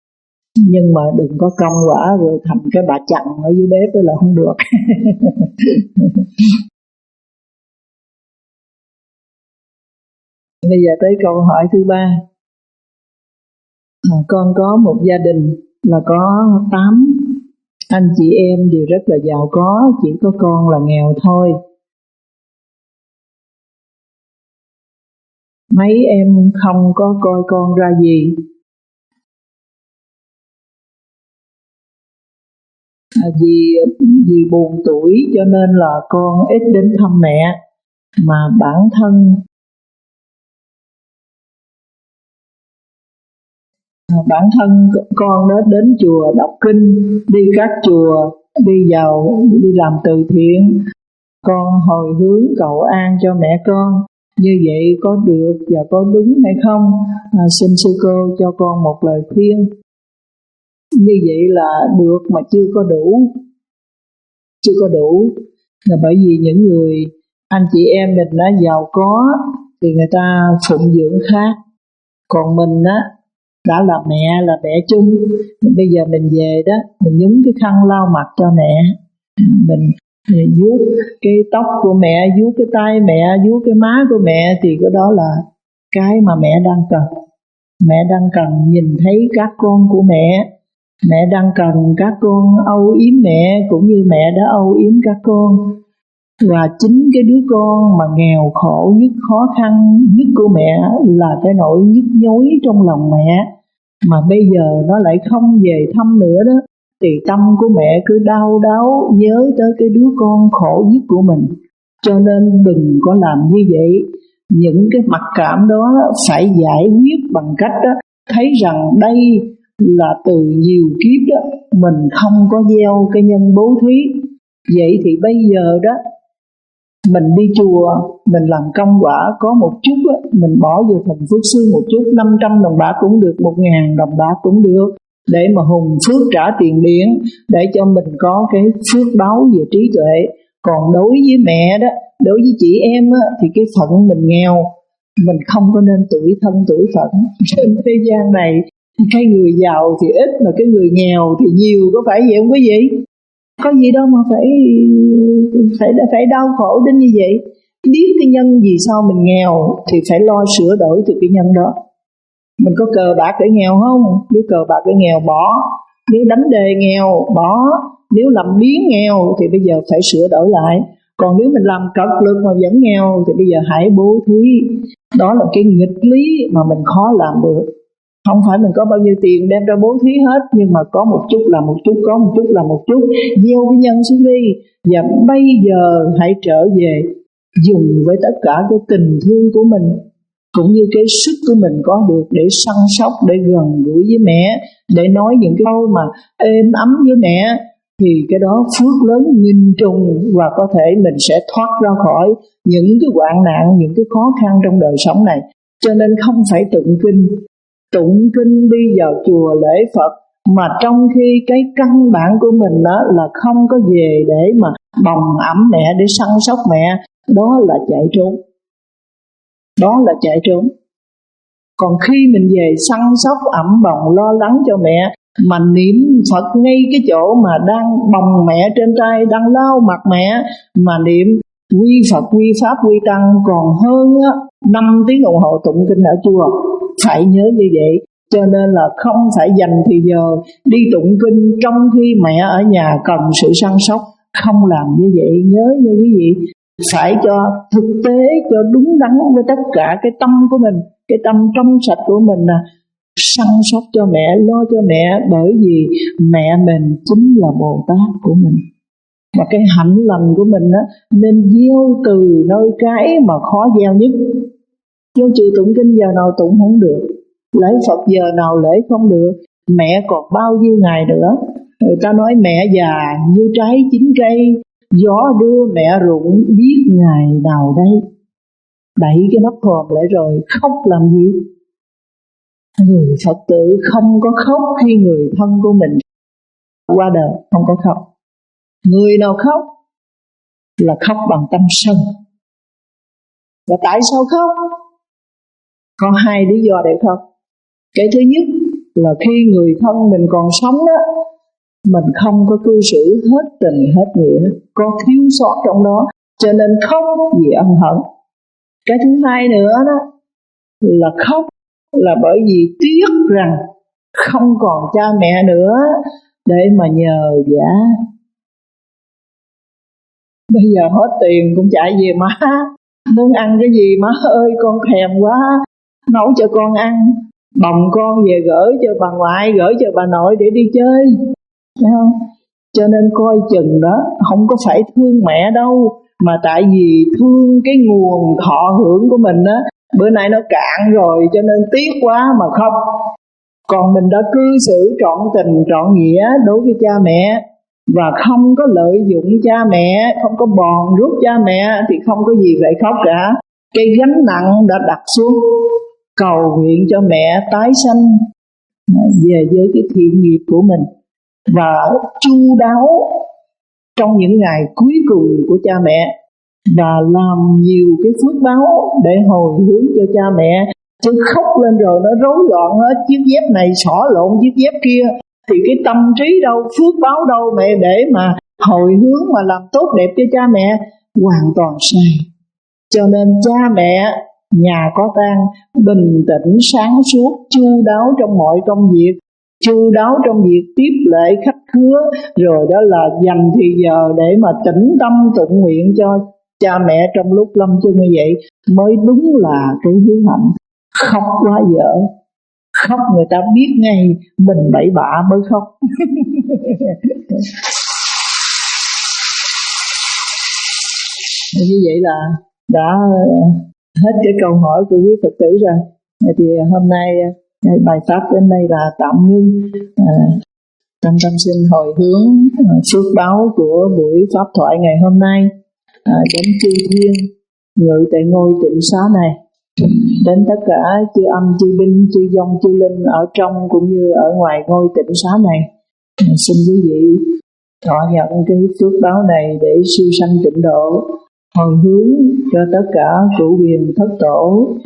nhưng mà đừng có công quả rồi thành cái bà chặn ở dưới bếp đó là không được. Bây giờ tới câu hỏi thứ ba. À, con có một gia đình là có tám anh chị em đều rất là giàu có, chỉ có con là nghèo thôi. Mấy em không có coi con ra gì. À, vì vì buồn tuổi cho nên là con ít đến thăm mẹ, mà bản thân à, bản thân con đó đến chùa đọc kinh, đi các chùa, đi vào đi làm từ thiện, con hồi hướng cầu an cho mẹ con. Như vậy có được và có đúng hay không? À, xin sư cô cho con một lời khuyên. Như vậy là được mà chưa có đủ, chưa có đủ là bởi vì những người anh chị em mình đã giàu có thì người ta phụng dưỡng khác, còn mình á đã là mẹ là mẹ chung. Bây giờ mình về đó, mình nhúng cái khăn lau mặt cho mẹ, mình vuốt cái tóc của mẹ, vuốt cái tay mẹ, vuốt cái má của mẹ, thì cái đó là cái mà mẹ đang cần. Mẹ đang cần nhìn thấy các con của mẹ. Mẹ đang cần các con âu yếm mẹ cũng như mẹ đã âu yếm các con. Và chính cái đứa con mà nghèo khổ nhất, khó khăn nhất của mẹ là cái nỗi nhức nhối trong lòng mẹ. Mà bây giờ nó lại không về thăm nữa đó, thì tâm của mẹ cứ đau đáu nhớ tới cái đứa con khổ nhất của mình. Cho nên đừng có làm như vậy. Những cái mặc cảm đó phải giải quyết bằng cách đó, thấy rằng đây là từ nhiều kiếp đó mình không có gieo cái nhân bố thí. Vậy thì bây giờ đó mình đi chùa, mình làm công quả có một chút đó, mình bỏ vô thành phước sư một chút, năm trăm đồng bạc cũng được, một ngàn đồng bạc cũng được, để mà hùng phước trả tiền điện, để cho mình có cái phước báo về trí tuệ. Còn đối với mẹ đó, đối với chị em á, thì cái phận mình nghèo, mình không có nên tuổi thân tuổi phận. Trên thế gian này, cái người giàu thì ít mà cái người nghèo thì nhiều, có phải vậy không quý vị? Có gì đâu mà phải phải phải đau khổ đến như vậy. Biết cái nhân vì sao mình nghèo thì phải lo sửa đổi từ cái nhân đó. Mình có cờ bạc để nghèo không? Nếu cờ bạc để nghèo bỏ, nếu đánh đề nghèo bỏ, nếu làm biến nghèo thì bây giờ phải sửa đổi lại. Còn nếu mình làm cật lực mà vẫn nghèo thì bây giờ hãy bố thí. Đó là cái nghịch lý mà mình khó làm được. Không phải mình có bao nhiêu tiền đem ra bố thí hết, nhưng mà có một chút là một chút, có một chút là một chút, gieo cái nhân xuống đi. Và bây giờ hãy trở về dùng với tất cả cái tình thương của mình cũng như cái sức của mình có được để săn sóc, để gần gũi với mẹ, để nói những cái câu mà êm ấm với mẹ, thì cái đó phước lớn nghìn trùng, và có thể mình sẽ thoát ra khỏi những cái hoạn nạn, những cái khó khăn trong đời sống này. Cho nên không phải tụng kinh, tụng kinh đi vào chùa lễ Phật, mà trong khi cái căn bản của mình đó là không có về để mà bồng ẵm mẹ, để săn sóc mẹ, đó là chạy trốn. Đó là chạy trốn. Còn khi mình về săn sóc, ẵm bồng, lo lắng cho mẹ, mà niệm Phật ngay cái chỗ mà đang bồng mẹ trên tay, đang lau mặt mẹ, mà niệm quy Phật, quy Pháp, quy Tăng còn hơn năm tiếng đồng hồ tụng kinh ở chùa. Phải nhớ như vậy. Cho nên là không phải dành thì giờ đi tụng kinh trong khi mẹ ở nhà cần sự săn sóc. Không làm như vậy. Nhớ nha quý vị, phải cho thực tế, cho đúng đắn với tất cả cái tâm của mình, cái tâm trong sạch của mình nè, săn sóc cho mẹ, lo cho mẹ, bởi vì mẹ mình chính là Bồ Tát của mình. Và cái hạnh lành của mình á, nên gieo từ nơi cái mà khó gieo nhất. Chứ trừ tụng kinh giờ nào tụng không được, lễ Phật giờ nào lễ không được, mẹ còn bao nhiêu ngày nữa. Người ta nói mẹ già như trái chín cây, gió đưa mẹ rụng biết ngày nào đây. Đẩy cái nắp hòm lại rồi khóc làm gì? Người Phật tử không có khóc khi người thân của mình qua đời, không có khóc. Người nào khóc là khóc bằng tâm sân. Và tại sao khóc? Có hai lý do để khóc. Cái thứ nhất là khi người thân mình còn sống đó, mình không có cư xử hết tình hết nghĩa, có thiếu sót trong đó, cho nên khóc vì ân hận. Cái thứ hai nữa đó là khóc là bởi vì tiếc rằng không còn cha mẹ nữa để mà nhờ vả. Bây giờ hết tiền cũng chạy về má, muốn ăn cái gì má ơi con thèm quá, nấu cho con ăn, bồng con về gửi cho bà ngoại, gửi cho bà nội để đi chơi, thấy không? Cho nên coi chừng đó, không có phải thương mẹ đâu, mà tại vì thương cái nguồn thọ hưởng của mình á, bữa nay nó cạn rồi cho nên tiếc quá mà khóc. Còn mình đã cư xử trọn tình trọn nghĩa đối với cha mẹ, và không có lợi dụng cha mẹ, không có bòn rút cha mẹ, thì không có gì phải khóc cả. Cái gánh nặng đã đặt xuống, cầu nguyện cho mẹ tái sanh về với cái thiện nghiệp của mình, và chu đáo trong những ngày cuối cùng của cha mẹ, và làm nhiều cái phước báo để hồi hướng cho cha mẹ. Chứ khóc lên rồi nó rối loạn hết, chiếc dép này xỏ lộn chiếc dép kia, thì cái tâm trí đâu, phước báo đâu mẹ để mà hồi hướng mà làm tốt đẹp cho cha mẹ hoàn toàn sai. Cho nên cha mẹ nhà có tang bình tĩnh sáng suốt, chu đáo trong mọi công việc, chu đáo trong việc tiếp lễ khách khứa, rồi đó là dành thì giờ để mà tĩnh tâm tụng nguyện cho cha mẹ trong lúc lâm chung như vậy mới đúng là cái hiếu hạnh. Khóc quá dở, khóc người ta biết ngay mình bậy bạ mới khóc. Như vậy là đã hết cái câu hỏi của quý Phật tử rồi. Thì hôm nay bài pháp đến đây là tạm ngưng. À, Tâm Tâm xin hồi hướng à, phước báo của buổi pháp thoại ngày hôm nay à, đến chư thiên ngự tại ngôi tịnh xá này, đến tất cả chư âm, chư binh, chư dông, chư linh ở trong cũng như ở ngoài ngôi tịnh xá này. À, xin quý vị thọ nhận cái phước báo này để siêu sanh tịnh độ, hồi hướng cho tất cả cửu quyền thất tổ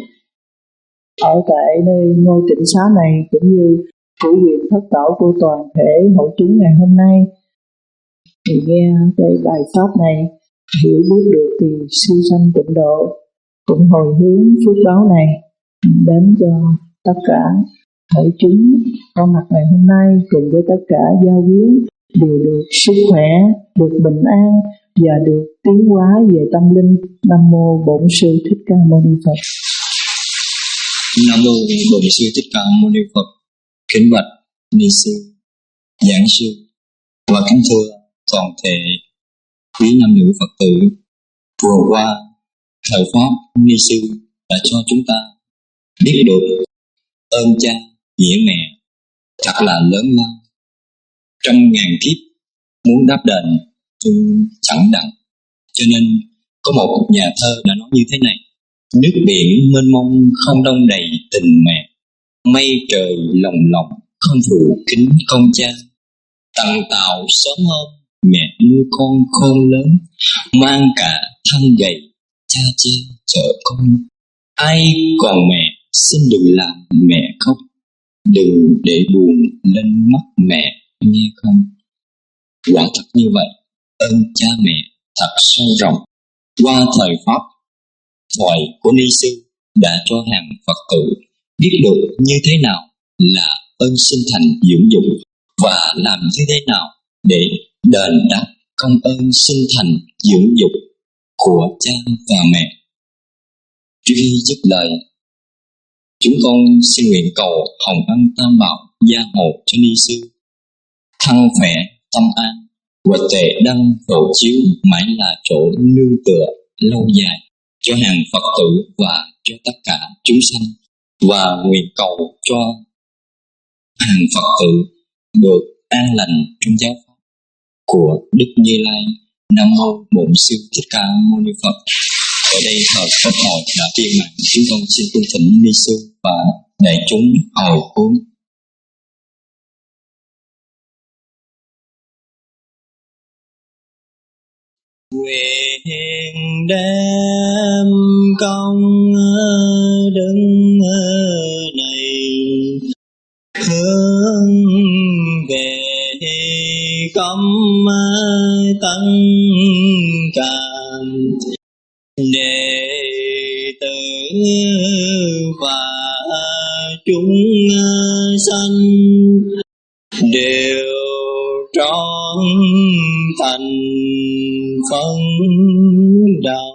ở tại nơi ngôi tịnh xá này cũng như cửu quyền thất tổ của toàn thể hội chúng ngày hôm nay. Thì nghe cái bài pháp này hiểu biết được thì siêu sanh tịnh độ, cũng hồi hướng phước báo này đến cho tất cả hội chúng có mặt ngày hôm nay, cùng với tất cả giao viếng đều được sức khỏe, được bình an và được tiến hóa về tâm linh. Nam mô Bổn Sư Thích Ca Mâu Ni Phật. Nam mô Bổn Sư Thích Ca Mâu Ni Phật. Kính bạch ni sư, giảng sư và kính thưa toàn thể quý nam nữ Phật tử. Vừa qua thời pháp ni sư đã cho chúng ta biết được ơn cha nghĩa mẹ thật là lớn lao. Trong ngàn kiếp muốn đáp đền nhưng chẳng đặng. Cho nên có một nhà thơ đã nói như thế này: nước biển mênh mông không đông đầy tình mẹ, mây trời lồng lộng không phụ kính công cha. Tầng tàu sớm hôm mẹ nuôi con khôn lớn, mang cả thân gầy cha che chở con. Ai còn mẹ xin đừng làm mẹ khóc, đừng để buồn lên mắt mẹ nghe không. Quả thật như vậy, ơn cha mẹ thật sâu rộng. Qua thời pháp thoại của ni sư đã cho hàng Phật tử biết được như thế nào là ơn sinh thành dưỡng dục và làm như thế nào để đền đáp công ơn sinh thành dưỡng dục của cha và mẹ. Trước khi dứt lời, chúng con xin nguyện cầu hồng ân tam bảo gia hộ cho ni sư thân khỏe tâm an và tệ đăng hộ chiếu mãi là chỗ nương tựa lâu dài cho hàng Phật tử và cho tất cả chúng sanh, và nguyện cầu cho hàng Phật tử được an lành trong giáo pháp của Đức Như Lai. Nam mô Bổn Sư Thích Ca Mâu Ni Phật. Ở đây thời Pháp hội đã viên mãn, chúng con xin cung thỉnh ni sư và đại chúng hồi hướng. Nguyện đem công đức này hướng về cấm tăng cảm đệ tử và chúng sanh đều trọn thành phân đạo.